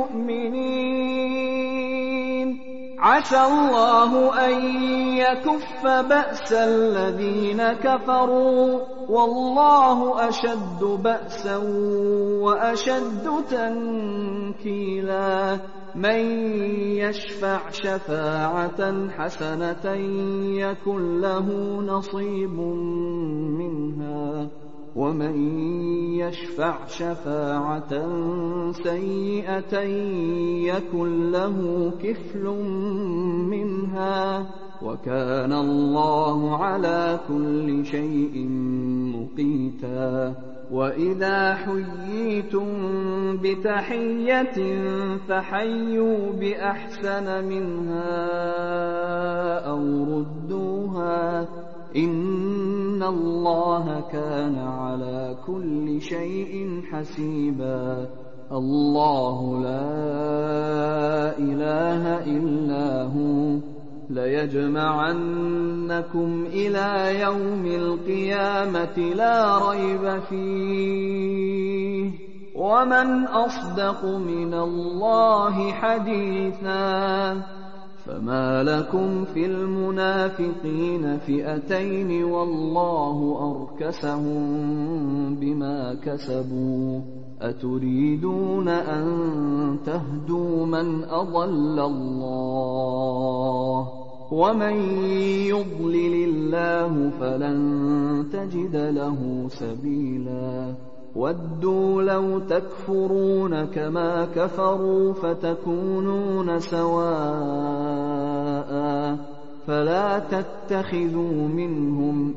الْمُؤْمِنِينَ عَسَى اللَّهُ أَن يَكُفَّ بَأْسَ الَّذِينَ كَفَرُوا وَاللَّهُ أَشَدُّ بَأْسًا وَأَشَدُّ تَنكِيلًا مَن يَشْفَعْ شَفَاعَةً حَسَنَةً يَكُن لَّهُ نَصِيبٌ مِّنْهَا وَمَن يَشْفَعْ شَفَاعَةً سَيِّئَةً يَكُن لَّهُ كِفْلٌ مِّنْهَا وَكَانَ اللَّهُ عَلَىٰ كُلِّ شَيْءٍ مُّقِيتًا وَإِذَا حُيِّيتُم بِتَحِيَّةٍ فَحَيُّوا بِأَحْسَنَ مِنْهَا أَوْ رُدُّوهَا إِنَّ اللَّهَ كَانَ عَلَىٰ كُلِّ شَيْءٍ حَسِيبًا اللَّهُ لَا إِلَٰهَ إِلَّا هُوَ لَيَجْمَعَنَّكُمْ إِلَىٰ يَوْمِ الْقِيَامَةِ لَا رَيْبَ فِيهِ وَمَنْ أَصْدَقُ مِنَ اللَّهِ حَدِيثًا فَمَا لَكُمْ فِي الْمُنَافِقِينَ فِئَتَيْنِ وَاللَّهُ أَرْكَسَهُم بِمَا كَسَبُوا أَتُرِيدُونَ أَن تَهْدُوا مَنْ أَضَلَّ اللَّهُ وَمَن يُضْلِلِ اللَّهُ فَلَن تَجِدَ لَهُ سَبِيلًا وَدُّوا لَوْ تَكْفُرُونَ كَمَا كَفَرُوا فَتَكُونُونَ سَوَاءً فلا تتخذوا منهم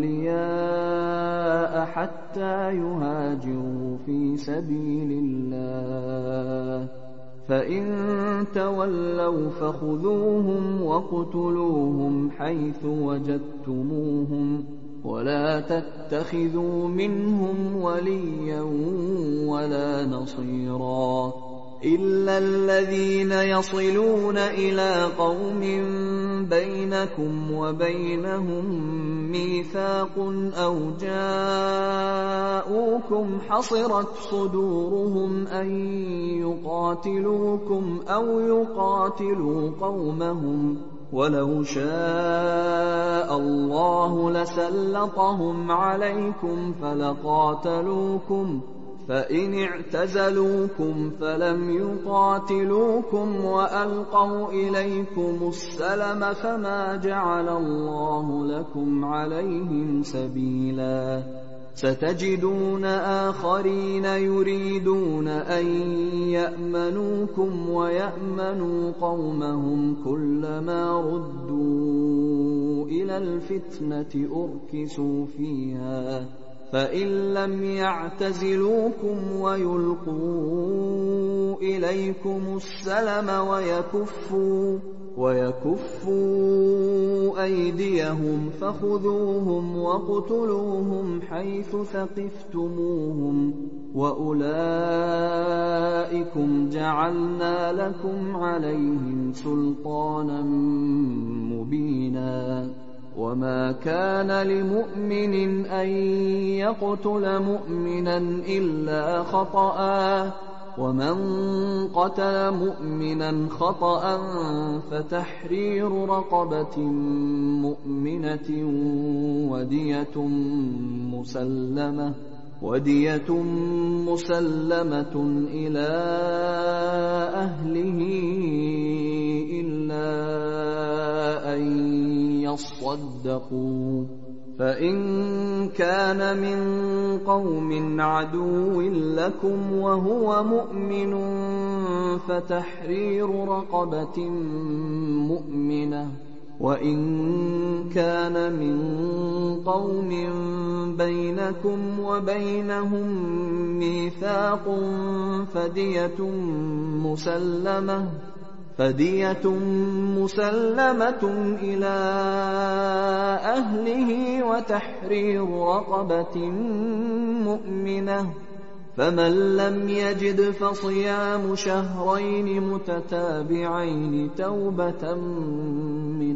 أولياء حتى يهاجروا في سبيل الله، فإن تولوا فخذوهم وَاقْتُلُوهُمْ حيث وجدتموهم، ولا تتخذوا منهم وليا ولا نصيرا، إلا الذين يصلون إلى قوم بينكم وبينهم ميثاق أو جاءوكم حصرت صدورهم أن يقاتلوكم أو يقاتلوا قومهم، ولو شاء الله لسلطهم عليكم فلقاتلوكم، فإن اعتزلوكم فلم يقاتلوكم وألقوا إليكم السلم فما جعل الله لكم عليهم سبيلا. ستجدون آخرين يريدون أن يأمنوكم ويأمنوا قومهم، كلما ردوا إلى الفتنة أركسوا فيها، فإن لم يعتزلوكم ويلقوا إليكم السلم ويكفوا, ويكفوا أيديهم فخذوهم واقتلوهم حيث ثقفتموهم، وأولئكم جعلنا لكم عليهم سلطانا مبينا. وما كان لمؤمن أن يقتل مؤمنا إلا خطأ، ومن قتل مؤمنا خطأ فتحرير رقبة مؤمنة ودية مسلمة ودية مسلمة إلى أهله إلا أن يصدقوا، فإن كان من قوم عدو لكم وهو مؤمن فتحرير رقبة مؤمنة، وإن كان من قوم بينكم وبينهم ميثاق فدية مسلمة فدية مسلمة إلى أهله وتحرير رقبة مؤمنة، فمن لم يجد فصيام شهرين متتابعين توبة من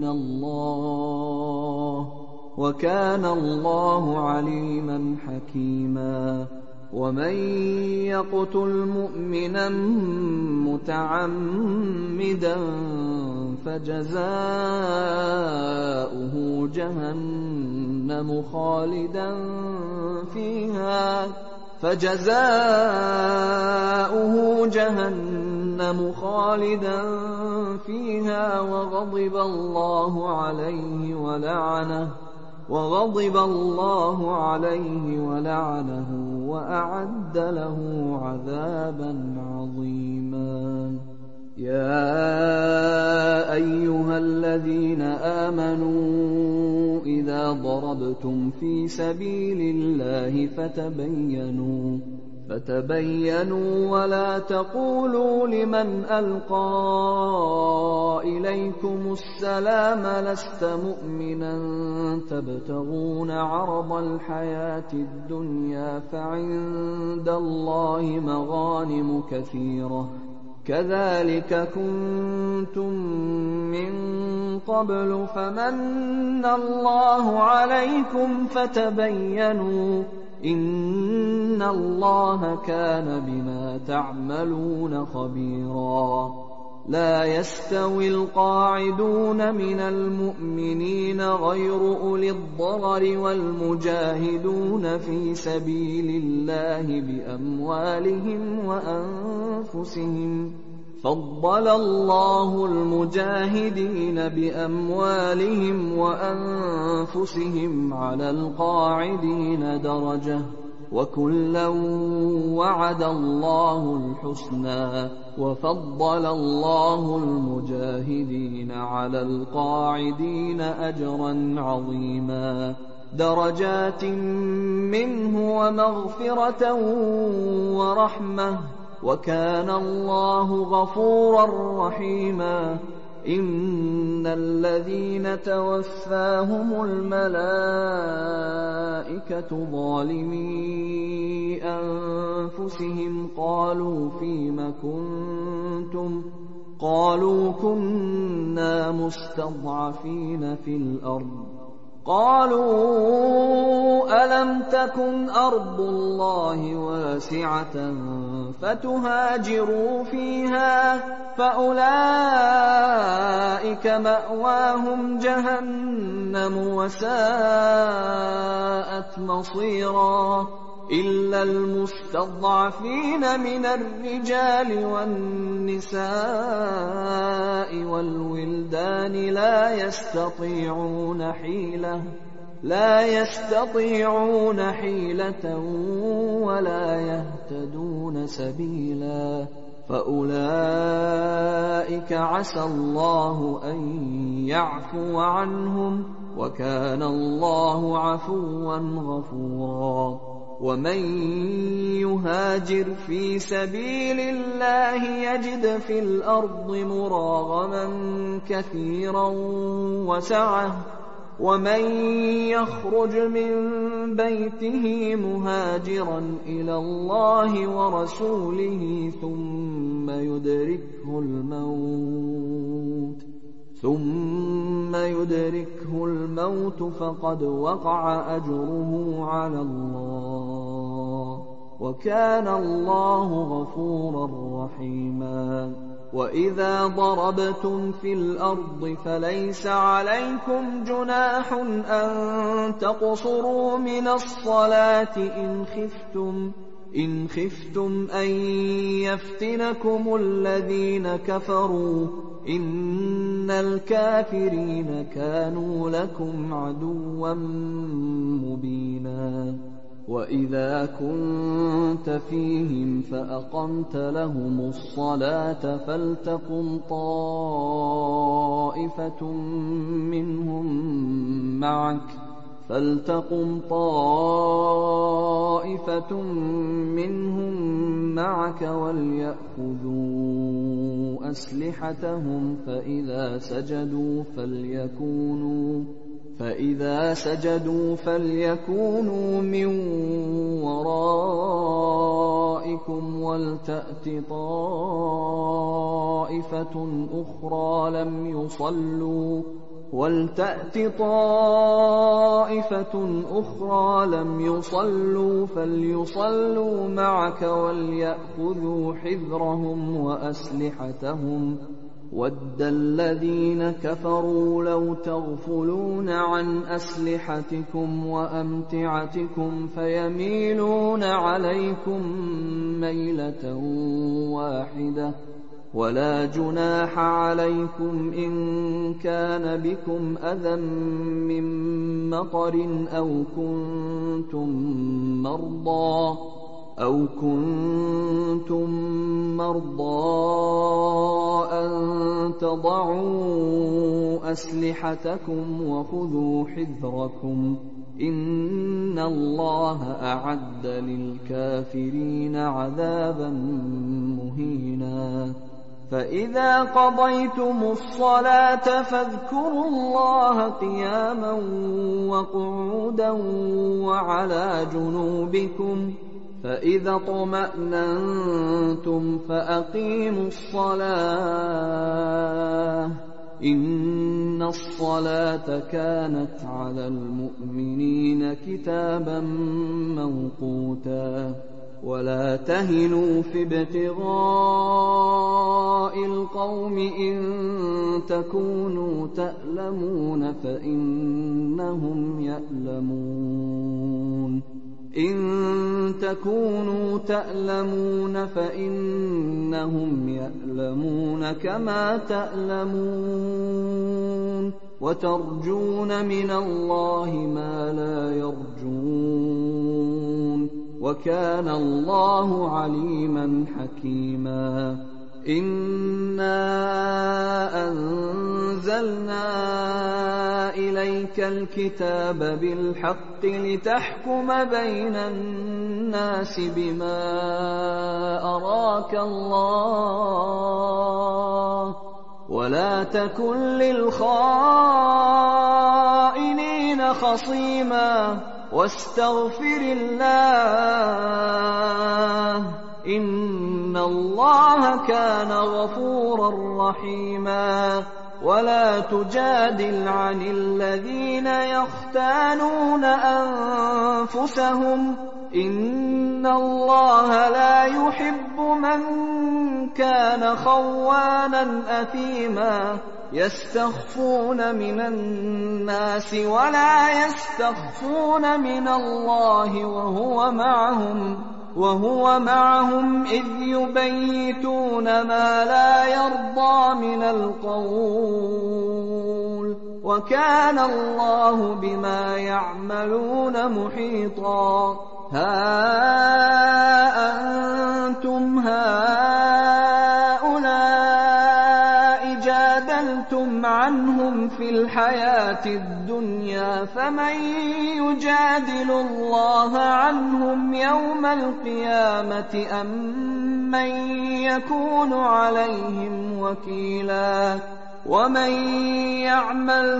الله، وكان الله عليما حكيما. ومن يقتل مؤمنا متعمدا فجزاؤه جهنم خالدا فيها فجزاؤه جهنم خالدا فيها وغضب الله عليه ولعنه وغضب الله عليه ولعنه وأعد له عذابا عظيما. يا أيها الذين آمنوا إذا ضربتم في سبيل الله فتبينوا فتبينوا ولا تقولوا لمن ألقى إليكم السلام لست مؤمنا تبتغون عرض الحياة الدنيا فعند الله مغانم كثيرة كذلك كنتم من قبل فمن الله عليكم فتبينوا إن الله كان بما تعملون خبيرا. لا يستوي القاعدون من المؤمنين غير أولي الضرر والمجاهدون في سبيل الله بأموالهم وأنفسهم، فضل الله المجاهدين بأموالهم وأنفسهم على القاعدين درجة، وكلا وعد الله الحسنى وفضل الله المجاهدين على القاعدين أجرا عظيما درجات منه ومغفرة ورحمة وكان الله غفورا رحيما إن الذين توفاهم الملائكة ظالمي أنفسهم قالوا فيم كنتم قالوا كنا مستضعفين في الأرض قالوا ألم تكن أرض الله واسعة فتهاجروا فيها فأولئك مأواهم جهنم وساءت مصيرا إلا المستضعفين من الرجال والنساء والولدان لا يستطيعون حيلة لا يستطيعون حيلة ولا يهتدون سبيلا فأولئك عسى الله أن يعفو عنهم وكان الله عفوا غفورا ومن يهاجر في سبيل الله يجد في الأرض مراغما كثيرا وسعة ومن يخرج من بيته مهاجرا إلى الله ورسوله ثم يدركه الموت ثم يدركه الموت فقد وقع أجره على الله وكان الله غفورا رحيما وإذا ضربتم في الأرض فليس عليكم جناح أن تقصروا من الصلاة إن خفتم إن خفتم أن يفتنكم الذين كفروا إن الكافرين كانوا لكم عدوا مبينا وإذا كنت فيهم فأقمت لهم الصلاة فلتقم طائفة منهم معك فلتقم طائفة منهم معك وليأخذوا أسلحتهم فإذا سجدوا فليكونوا فإذا سجدوا فليكونوا من ورائكم ولتأت طائفة أخرى لم يصلوا ولتأت طائفة أخرى لم يصلوا فليصلوا معك وليأخذوا حذرهم وأسلحتهم وَدَّ الَّذِينَ كَفَرُوا لَوْ تَغْفُلُونَ عَنْ أَسْلِحَتِكُمْ وَأَمْتِعَتِكُمْ فَيَمِيلُونَ عَلَيْكُمْ مَيْلَةً وَاحِدَةً وَلَا جُنَاحَ عَلَيْكُمْ إِن كَانَ بِكُمْ أَذًى مِّن مَّطَرٍ أَوْ كُنتُم مَّرْضَىٰ أَوْ كُنتُم مَّرْضَىٰ أَن تَضَعُوا أَسْلِحَتَكُمْ وَخُذُوا حِذْرَكُمْ إِنَّ اللَّهَ أَعَدَّ لِلْكَافِرِينَ عَذَابًا مُّهِينًا فَإِذَا قَضَيْتُمُ الصَّلَاةَ فاذكروا اللَّهَ قِيَامًا وَقُعُودًا وَعَلَىٰ جُنُوبِكُمْ فَإِذَا اطْمَأْنَنتُمْ فَأَقِيمُوا الصَّلَاةَ إِنَّ الصَّلَاةَ كَانَتْ عَلَى الْمُؤْمِنِينَ كِتَابًا مَّوْقُوتًا وَلَا تَهِنُوا فِي ابْتِغَاءِ الْقَوْمِ إِن تَكُونُوا تَأْلَمُونَ فَإِنَّهُمْ يَأْلَمُونَ إِن تَكُونُوا تَأْلَمُونَ فَإِنَّهُمْ يَأْلَمُونَ كَمَا تَأْلَمُونَ وَتَرْجُونَ مِنَ اللَّهِ مَا لَا يَرْجُونَ وكان الله عليما حكيما. إنا أنزلنا إليك الكتاب بالحق لتحكم بين الناس بما أراك الله ولا تكن للخائنين خصيما واستغفر الله إن الله كان غفورا رحيما. ولا تجادل عن الذين يختانون أنفسهم إن الله لا يحب من كان خوانا أثيما يستخفون من الناس ولا يستخفون من الله وهو معهم وهو معهم إذ يبيتون ما لا يرضى من القول وكان الله بما يعملون محيطا. ها أنتم هؤلاء جادلتم عنهم في الحياة الدنيا فمن يجادل الله عنهم يوم القيامة أم من يكون عليهم وكيلا. ومن يعمل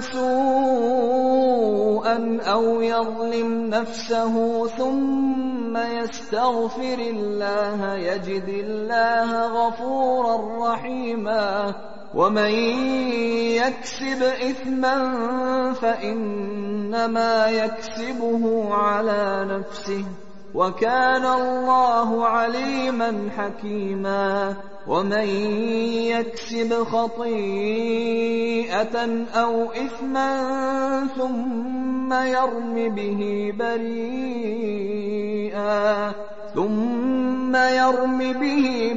سوءا أو يظلم نفسه ثم يستغفر الله يجد الله غفورا رحيما. ومن يكسب إثما فإنما يكسبه على نفسه وكان الله عليما حكيما. ومن يكسب خطيئة أو إثما ثم يرم به بريئا ثم يرم به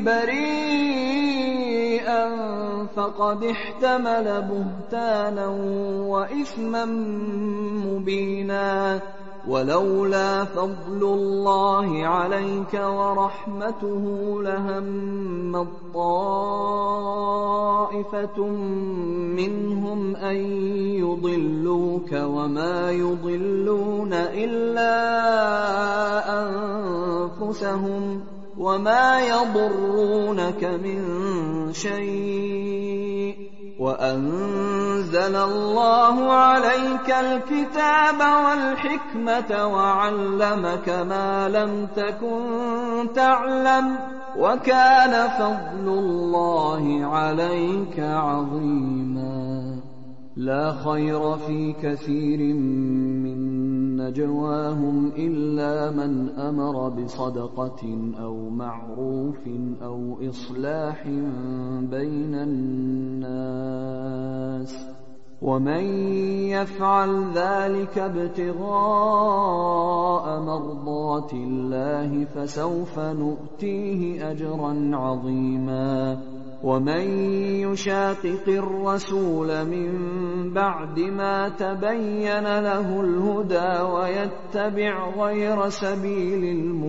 بريئا فقد احتمل بهتانا وإثما مبينا. ولولا فضل الله عليك ورحمته لهمت طائفة منهم أن يضلوك وما يضلون إلا أنفسهم وما يضرونك من شيء وأنزل الله عليك الكتاب والحكمة وعلمك ما لم تكن تعلم وكان فضل الله عليك عظيما. لا خير في كثير من نجواهم إلا من أمر بصدقة أو معروف أو إصلاح بين الناس ومن يفعل ذلك ابتغاء مرضات الله فسوف نؤتيه أجرا عظيما. ومن يشاقق الرسول من بعد ما تبين له الهدى ويتبع غير سبيل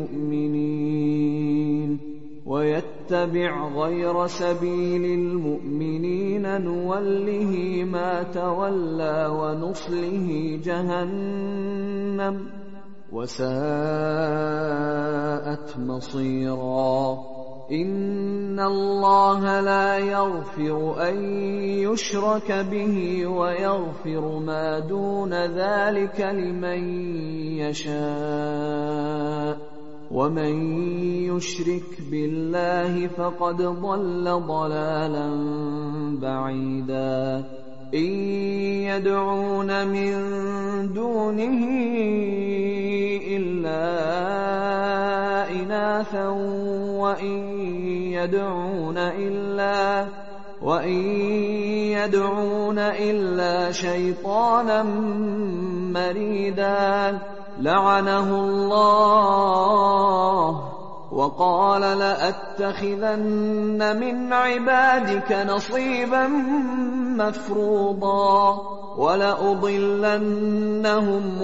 المؤمنين ويتبع غير سبيل المؤمنين نوله ما تولى ونصله جهنم وساءت مصيرا. إن الله لا يغفر أن يشرك به ويغفر ما دون ذلك لمن يشاء ومن يشرك بالله فقد ضل ضلالا بعيدا. إن يدعون من دونه إلا إناثا وإن يدعون إلا وإن يدعون إلا شيطانا مريدا لعنه الله وقال لأتخذن من عبادك نصيبا مفروضا. وَلَأُضِلَّنَّهُمْ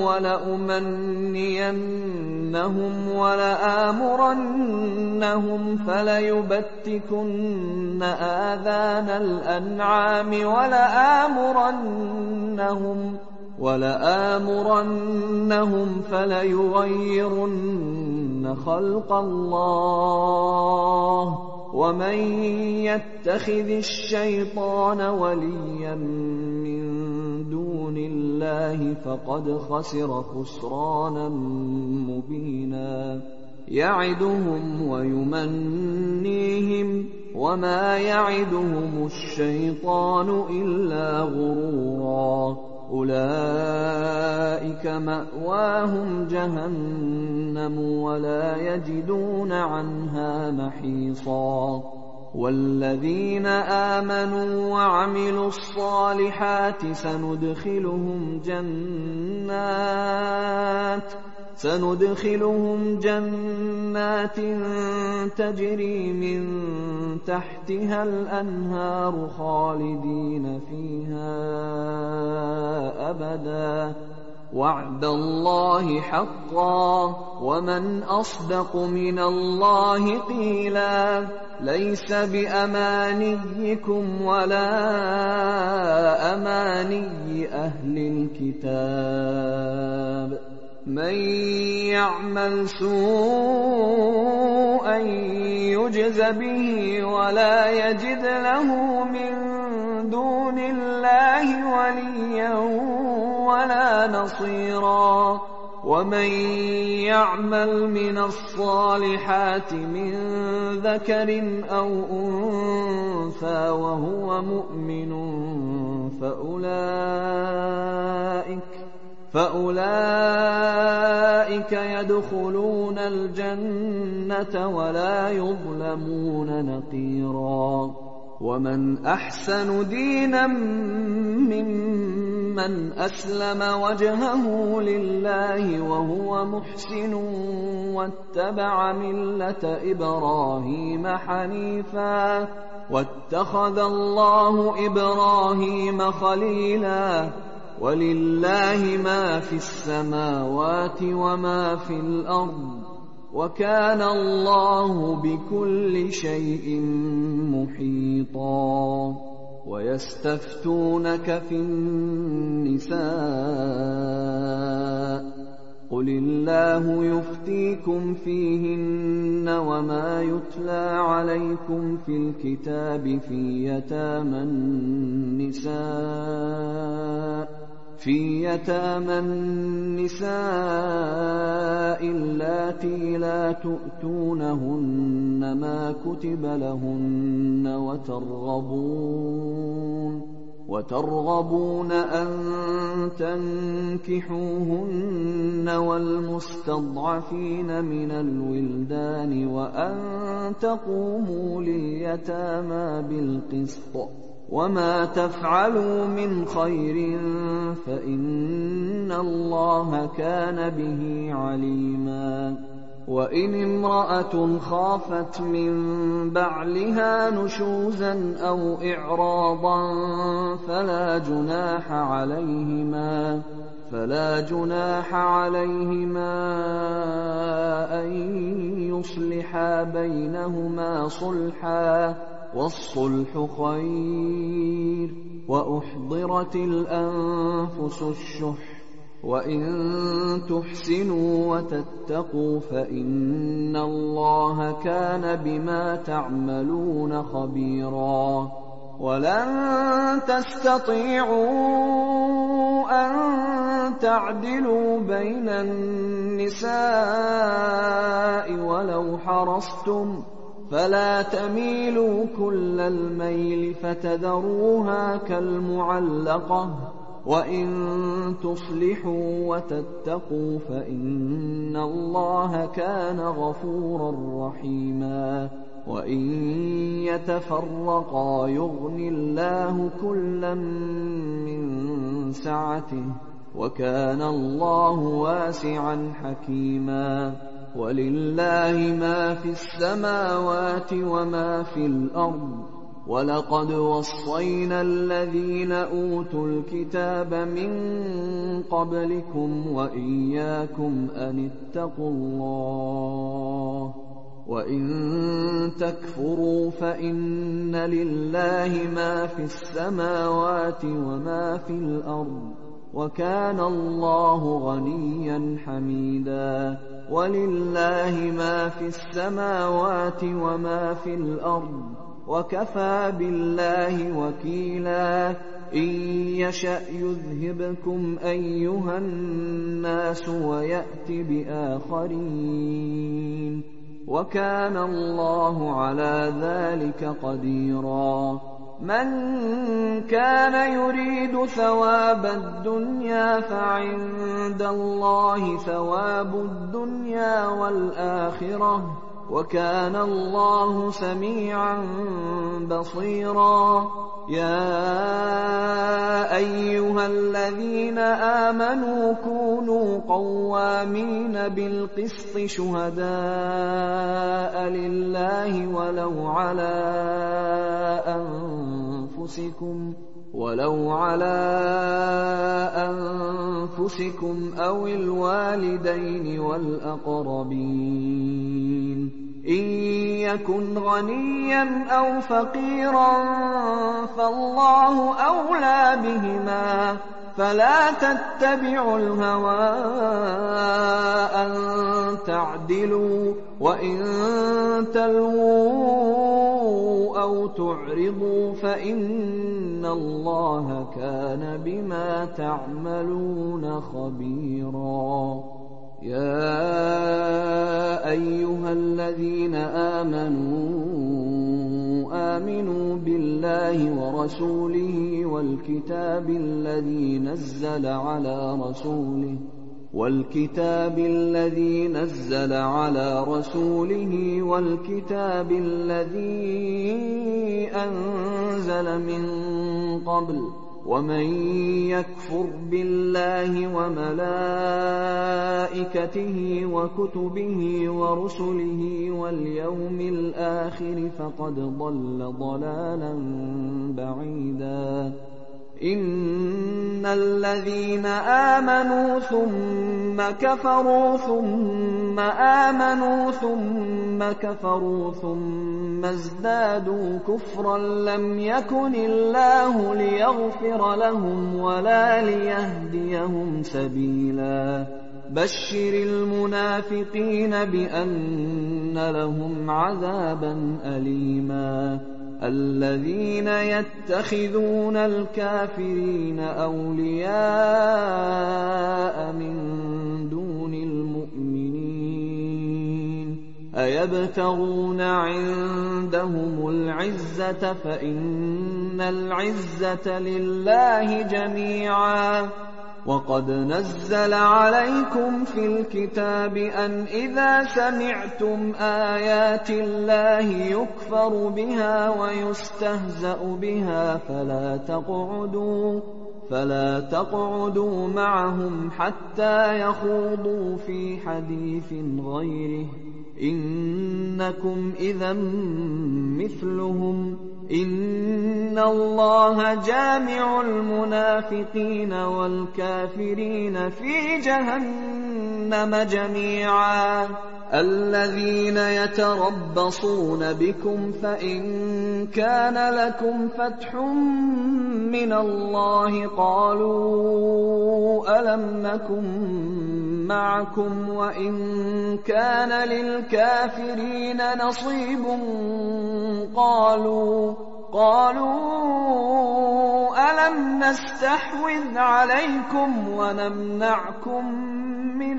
وَلَأُمَنِّيَنَّهُمْ وَلَآمُرَنَّهُمْ فَلَيُبَتِّكُنَّ آذَانَ الْأَنْعَامِ وَلَآمُرَنَّهُمْ وَلَآمُرَنَّهُمْ فَلَيُغَيِّرُنَّ خَلْقَ اللَّهِ ۚ وَمَن يَتَّخِذِ الشَّيْطَانَ وَلِيًّا مِّن دُونِ اللَّهِ فَقَدْ خَسِرَ خُسْرَانًا مُّبِينًا يَعِدُهُمْ وَيُمَنِّيهِمْ وَمَا يَعِدُهُمُ الشَّيْطَانُ إِلَّا غُرُورًا أُولَٰئِكَ مَأْوَاهُمْ جَهَنَّمُ وَلَا يَجِدُونَ عَنْهَا مَحِيصًا وَالَّذِينَ آمَنُوا وَعَمِلُوا الصَّالِحَاتِ سَنُدْخِلُهُمْ جَنَّاتٍ سندخلهم جنات تجري من تحتها الأنهار خالدين فيها أبدا وعد الله حقا ومن أصدق من الله قيلا ليس بأمانيكم ولا أماني أهل الكتاب من يعمل سوءا يجز به ولا يجد له من دون الله وليا ولا نصيرا ومن يعمل من الصالحات من ذكر أو أنثى وهو مؤمن فأولئك فأولئك يدخلون الجنة ولا يظلمون نقيرا ومن أحسن دينا ممن أسلم وجهه لله وهو محسن واتبع ملة إبراهيم حنيفا واتخذ الله إبراهيم خليلا ولله ما في السماوات وما في الأرض وكان الله بكل شيء محيطا ويستفتونك في النساء قل الله يفتيكم فيهن وما يتلى عليكم في الكتاب في يتامى النساء في يتامى النساء اللاتي لا تؤتونهن ما كتب لهن وترغبون وترغبون أن تنكحوهن والمستضعفين من الولدان وأن تقوموا لليتامى بالقسط وما تفعلوا من خير فإن الله كان به عليما وإن امرأة خافت من بعلها نشوزا أو إعراضا فلا جناح عليهما فلا جناح عليهما أن يصلحا بينهما صلحا والصلح خير وأحضرت الأنفس الشح وإن تحسنوا وتتقوا فإن الله كان بما تعملون خبيرا ولن تستطيعوا أن تعدلوا بين النساء ولو حرصتم فلا تميلوا كل الميل فتذروها كالمعلقة وإن تصلحوا وتتقوا فإن الله كان غفورا رحيما وإن يتفرقا يغن الله كلا من سعته وكان الله واسعا حكيما ولله ما في السماوات وما في الأرض وَلَقَدْ وَصَّيْنَا الَّذِينَ أُوتُوا الْكِتَابَ مِنْ قَبْلِكُمْ وَإِيَّاكُمْ أَنِ اتَّقُوا اللَّهَ وَإِنْ تَكْفُرُوا فَإِنَّ لِلَّهِ مَا فِي السَّمَاوَاتِ وَمَا فِي الْأَرْضِ وَكَانَ اللَّهُ غَنِيًّا حَمِيدًا وَلِلَّهِ مَا فِي السَّمَاوَاتِ وَمَا في الْأَرْضِ وَكَفَى بِاللَّهِ وَكِيلًا إِن يَشَأْ يُذْهِبْكُمْ أَيُّهَا النَّاسُ وَيَأْتِ بِآخَرِينَ وَكَانَ اللَّهُ عَلَى ذَلِكَ قَدِيرًا مَنْ كَانَ يُرِيدُ ثَوَابَ الدُّنْيَا فَعِندَ اللَّهِ ثَوَابُ الدُّنْيَا وَالْآخِرَةِ وَكَانَ اللَّهُ سَمِيعًا بَصِيرًا يَا أَيُّهَا الَّذِينَ آمَنُوا كُونُوا قَوَّامِينَ بِالْقِسْطِ شُهَدَاءَ لِلَّهِ وَلَوْ عَلَى أَنفُسِكُمْ ولو على أنفسكم أو الوالدين والأقربين إن يكن غنيا أو فقيرا فالله أولى بهما فلا تتبعوا الهوى أن تعدلوا وإن تلووا أو تعرضوا فإن الله كان بما تعملون خبيرا يا أيها الذين آمنوا آمنوا بالله ورسوله والكتاب الذي نزل على رسوله والكتاب الذي نزل على رسوله والكتاب الذي أنزل من قبل ومن يكفر بالله وملائكته وكتبه ورسله واليوم الآخر فقد ضل ضلالا بعيدا إن الذين آمنوا ثم كفروا ثم آمنوا ثم كفروا ثم ازدادوا كفرا لم يكن الله ليغفر لهم ولا ليهديهم سبيلا بشر المنافقين بأن لهم عذابا أليما الذين يتخذون الكافرين أولياء من دون المؤمنين أيبتغون عندهم العزة فإن العزة لله جميعا وقد نزل عليكم في الكتاب أن إذا سمعتم آيات الله يكفر بها ويستهزأ بها فلا تقعدوا فلا تقعدوا معهم حتى يخوضوا في حديث غيره إنكم إذا مثلهم إن الله جامع المنافقين والكافرين في جهنم جميعا الذين يتربصون بكم فإن كان لكم فتح من الله قالوا ألم نكن معكم وإن كان للكافرين نصيب قالوا قالوا ألم نستحوذ عليكم ونمنعكم من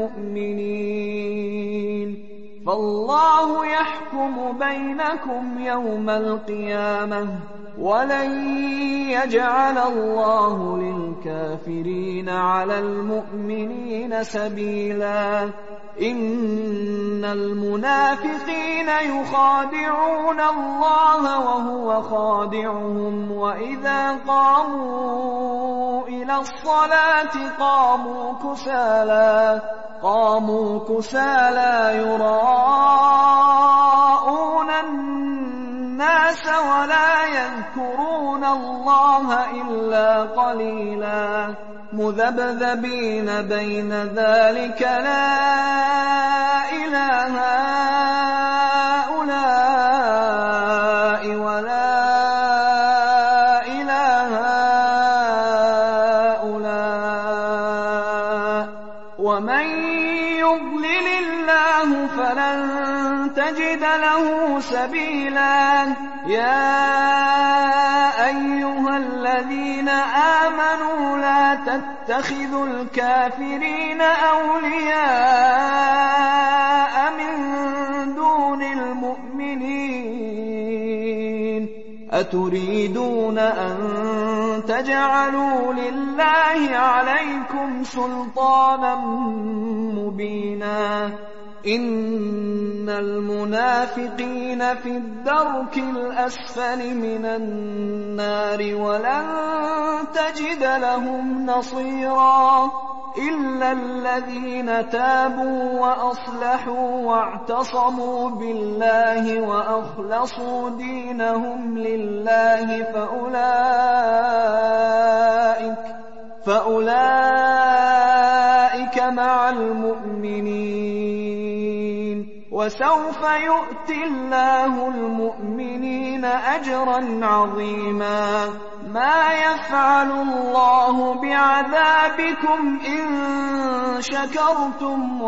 المؤمنين فالله يحكم بينكم يوم القيامة ولن يجعل الله للكافرين على المؤمنين سبيلا إن المنافقين يخادعون الله وهو خادعهم وإذا قاموا إلى الصلاة قاموا كسالى قاموا كسالى يراءون الناس الناس ولا يذكرون الله إلا قليلا مذبذبين بين ذلك لا إله هؤلاء ولا إله هؤلاء ومن يضلل الله فلن تجد له سبيلا يا أيها الذين آمنوا لا تتخذوا الكافرين أولياء من دون المؤمنين أتريدون أن تجعلوا لله عليكم سلطانا مبينا إن المنافقين في الدرك الأسفل من النار ولن تجد لهم نصيرا إلا الذين تابوا وأصلحوا واعتصموا بالله وأخلصوا دينهم لله فأولئك فأولئك مع المؤمنين وسوف يؤتي الله المؤمنين أجرا عظيما ما يفعل الله بعذابكم إن شكرتم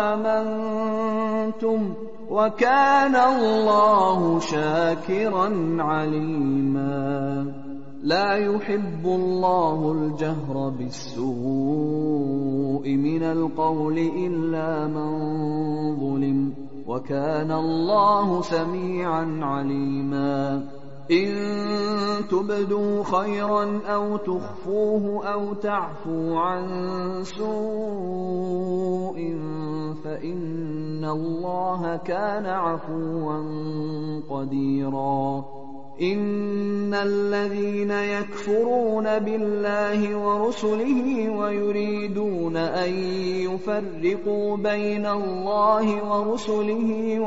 وآمنتم وكان الله شاكرا عليما لا يحب الله الجهر بالسوء من القول إلا من ظلم وكان الله سميعا عليما إن تبدوا خيرا أو تخفوه أو تعفوا عن سوء فإن الله كان عفوا قديرا إن الذين يكفرون بالله ورسله ويريدون أن يفرقوا بين الله ورسله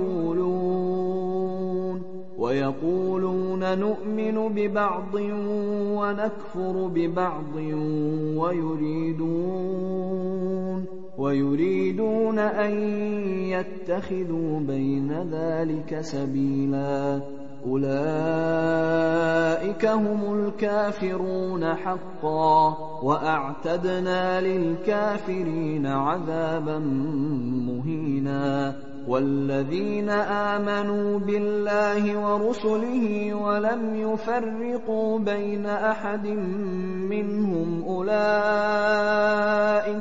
ويقولون ويقولون نؤمن ببعض ونكفر ببعض ويريدون ويريدون أن يتخذوا بين ذلك سبيلا أولئك هم الكافرون حقا وأعتدنا للكافرين عذابا مهينا والذين آمنوا بالله ورسله ولم يفرقوا بين أحد منهم أولئك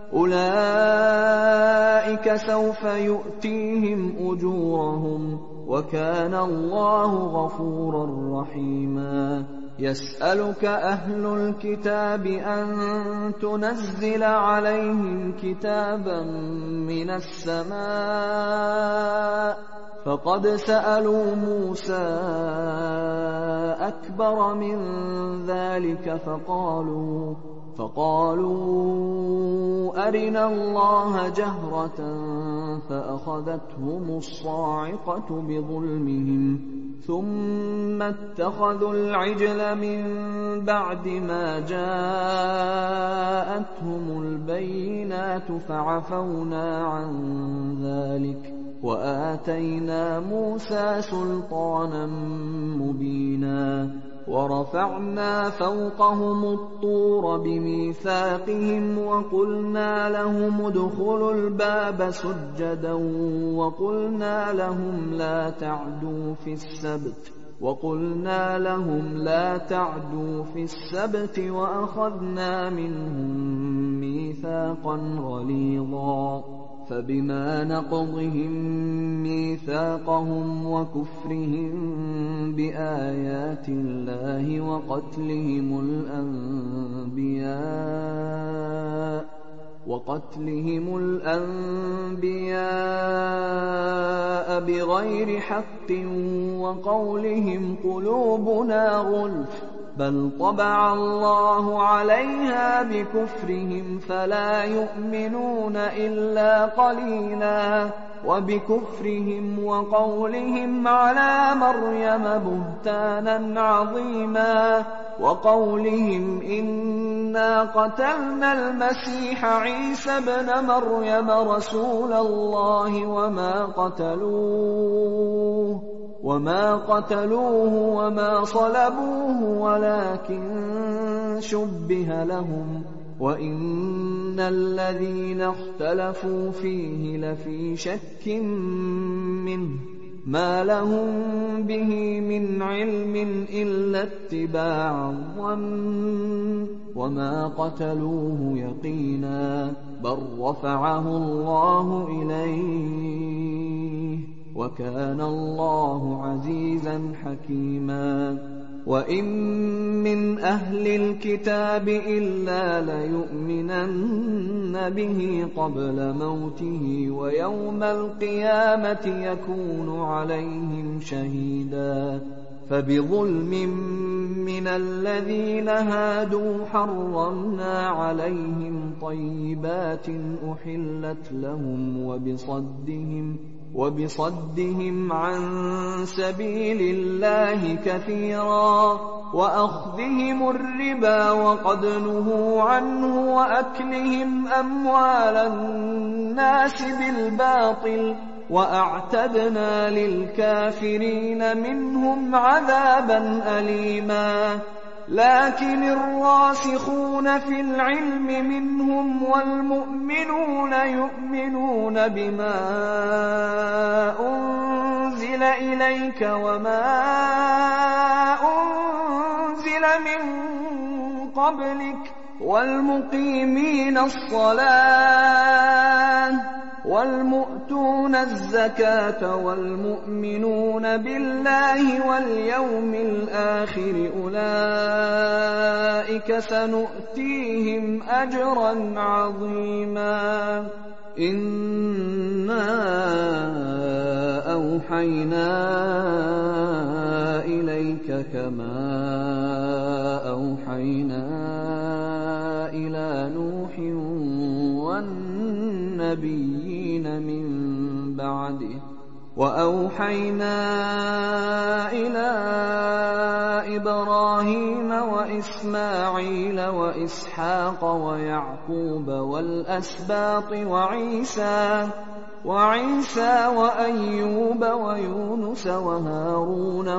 أولئك سوف يؤتيهم أجورهم وكان الله غفورا رحيما يسألك أهل الكتاب أن تنزل عليهم كتابا من السماء فقد سألوا موسى أكبر من ذلك فقالوا فقالوا أرنا الله جهرة فأخذتهم الصاعقة بظلمهم ثم اتخذوا العجل من بعد ما جاءتهم البينات فعفونا عن ذلك وآتينا موسى سلطانا مبينا ورفعنا فوقهم الطور بميثاقهم وقلنا لهم ادخلوا الباب سجدا وقلنا لهم لا تعدوا في السبت وقلنا لهم لا تعدوا في السبت وأخذنا منهم ميثاقا غليظا فبما نقضهم ميثاقهم وكفرهم بآيات الله وقتلهم الأنبياء وقتلهم الأنبياء بغير حق وقولهم قلوبنا غلف بل طبع الله عليها بكفرهم فلا يؤمنون إلا قليلا وبكفرهم وقولهم على مريم بهتانا عظيما وقولهم إنا قتلنا المسيح عيسى ابن مريم رسول الله وما قتلوه وما قتلوه وما صلبوه ولكن شبه لهم وإن الذين اختلفوا فيه لفي شك منه ما لهم به من علم إلا اتباع الظن وما قتلوه يقينا بل رفعه الله إليه وكان الله عزيزا حكيما وإن من أهل الكتاب إلا ليؤمنن به قبل موته ويوم القيامة يكون عليهم شهيدا فبظلم من الذين هادوا حرمنا عليهم طيبات أحلت لهم وبصدهم وبصدهم عن سبيل الله كثيرا وأخذهم الربا وقد نهوا عنه وأكلهم أموال الناس بالباطل وأعتدنا للكافرين منهم عذابا أليما لكن الراسخون في العلم منهم والمؤمنون يؤمنون بما أنزل إليك وما أنزل من قبلك والمقيمين الصلاة والمؤتون الزكاة والمؤمنون بالله واليوم الآخر أولئك سنؤتيهم أجرا عظيما إنا أوحينا إليك كما أوحينا إلى نوح والنبيين من بعده وأوحينا إلى إبراهيم وإسماعيل وإسحاق ويعقوب والأسباط وعيسى وعيسى وأيوب ويونس وهارون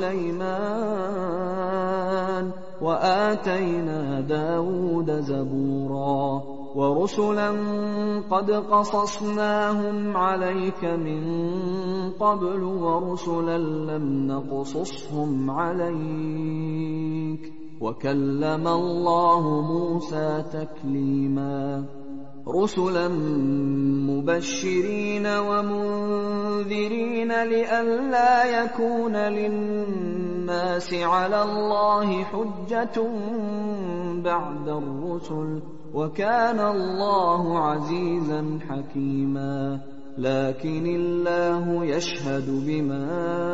وسليمان وآتينا داود زبورا ورسلا قد قصصناهم عليك من قبل ورسلا لم نقصصهم عليك وكلم الله موسى تكليما رسلا مبشرين ومنذرين لئلا يكون للناس على الله حجة بعد الرسل وكان الله عزيزا حكيما لكن الله يشهد بما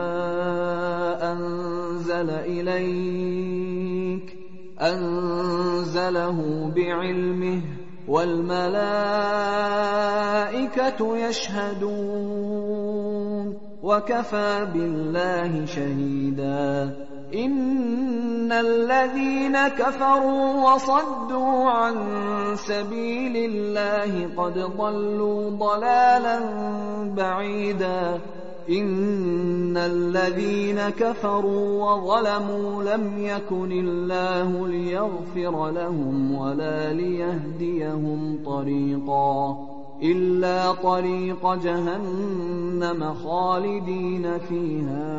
أنزل إليك أنزله بعلمه والملائكة يشهدون وكفى بالله شهيدا إن الذين كفروا وصدوا عن سبيل الله قد ضلوا ضلالا بعيدا إن الذين كفروا وظلموا لم يكن الله ليغفر لهم ولا ليهديهم طريقا إلا طريق جهنم خالدين فيها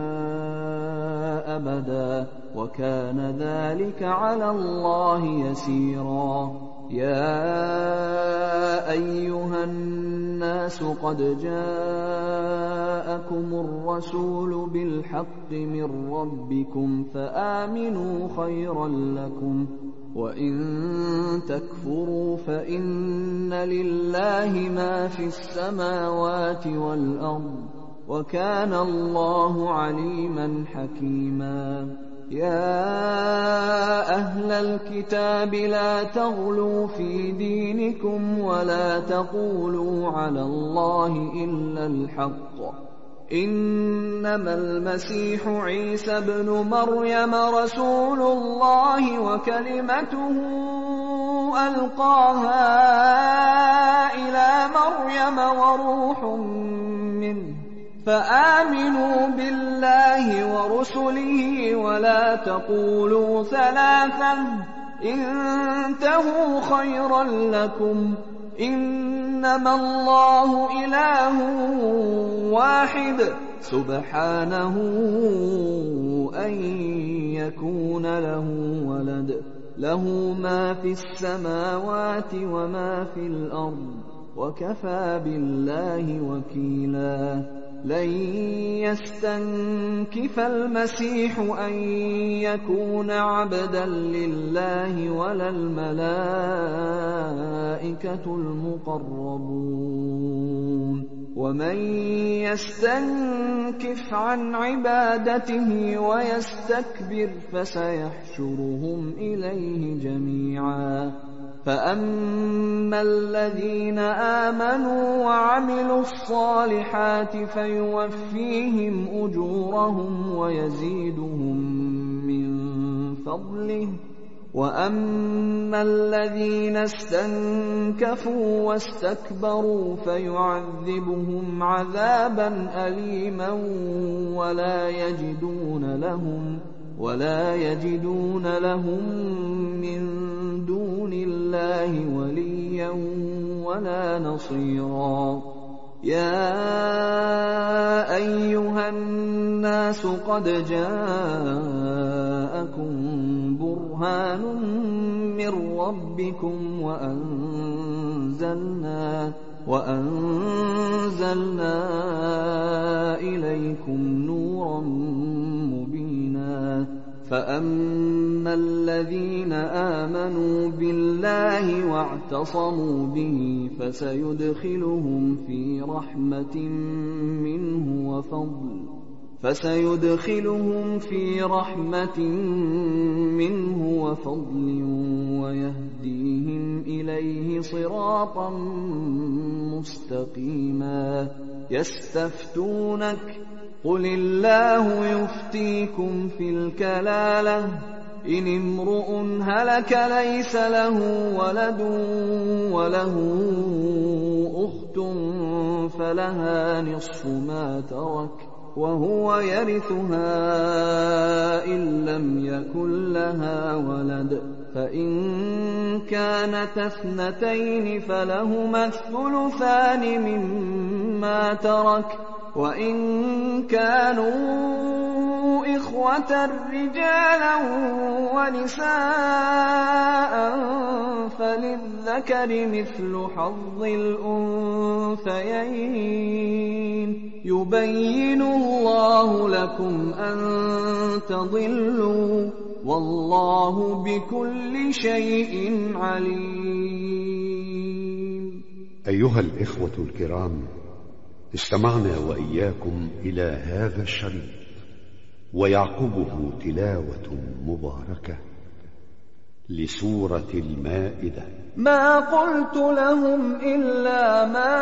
أبدا وكان ذلك على الله يسيرا يا أيها الناس قد جاءكم الرسول بالحق من ربكم فآمنوا خيرا لكم وإن تكفروا فإن لله ما في السماوات والأرض وكان الله عليما حكيما يا الكتاب لا تغلوا في دينكم ولا تقولوا على الله إلا الحق إنما المسيح عيسى ابن مريم رسول الله وكلمته ألقاها إلى مريم وروح منه فآمنوا بالله ورسله ولا تقولوا ثلاثة انتهوا خيرا لكم إنما الله إله واحد سبحانه أن يكون له ولد له ما في السماوات وما في الأرض وكفى بالله وكيلا لن يستنكف المسيح أن يكون عبدا لله ولا الملائكة المقربون ومن يستنكف عن عبادته ويستكبر فسيحشرهم إليه جميعا فأما الذين آمنوا وعملوا الصالحات فيوفيهم أجورهم ويزيدهم من فضله وأما الذين استنكفوا واستكبروا فيعذبهم عذابا أليما ولا يجدون لهم ولا يجدون لهم من دون الله وليا ولا نصيرا يا أيها الناس قد جاءكم برهان من ربكم وأنزلنا وأنزلنا إليكم نورا مبينا فأما الذين آمنوا بالله واعتصموا به فسيدخلهم في رحمة منه وفضل فسيدخلهم في رحمة منه وفضل ويهديهم إليه صراطا مستقيما يستفتونك قل الله يفتيكم في الكلالة إن امرؤ هلك ليس له ولد وله أخت فلها نصف ما ترك وهو يرثها إن لم يكن لها ولد فإن كانت اثنتين فلهما الثلثان مما ترك وإن كانوا إخوة رجالا ونساء فللذكر مثل حظ الأنثيين يبين الله لكم أن تضلوا والله بكل شيء عليم. أيها الإخوة الكرام، استمعنا وإياكم إلى هذا الشريط ويعقبه تلاوة مباركة لسورة المائدة. ما قلت لهم إلا ما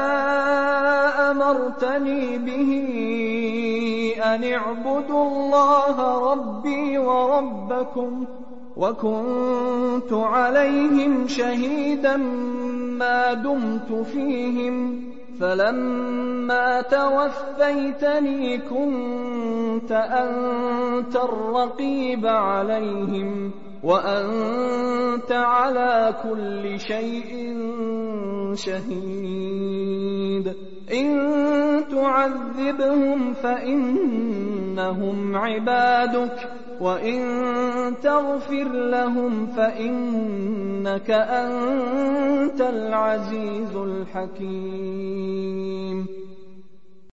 أمرتني به أن اعبدوا الله ربي وربكم وكنت عليهم شهيدا ما دمت فيهم فلما توفيتني كنت أنت الرقيب عليهم وأنت على كل شيء شهيد. إن تعذبهم فإنهم عبادك وإن تغفر لهم فإنك أنت العزيز الحكيم.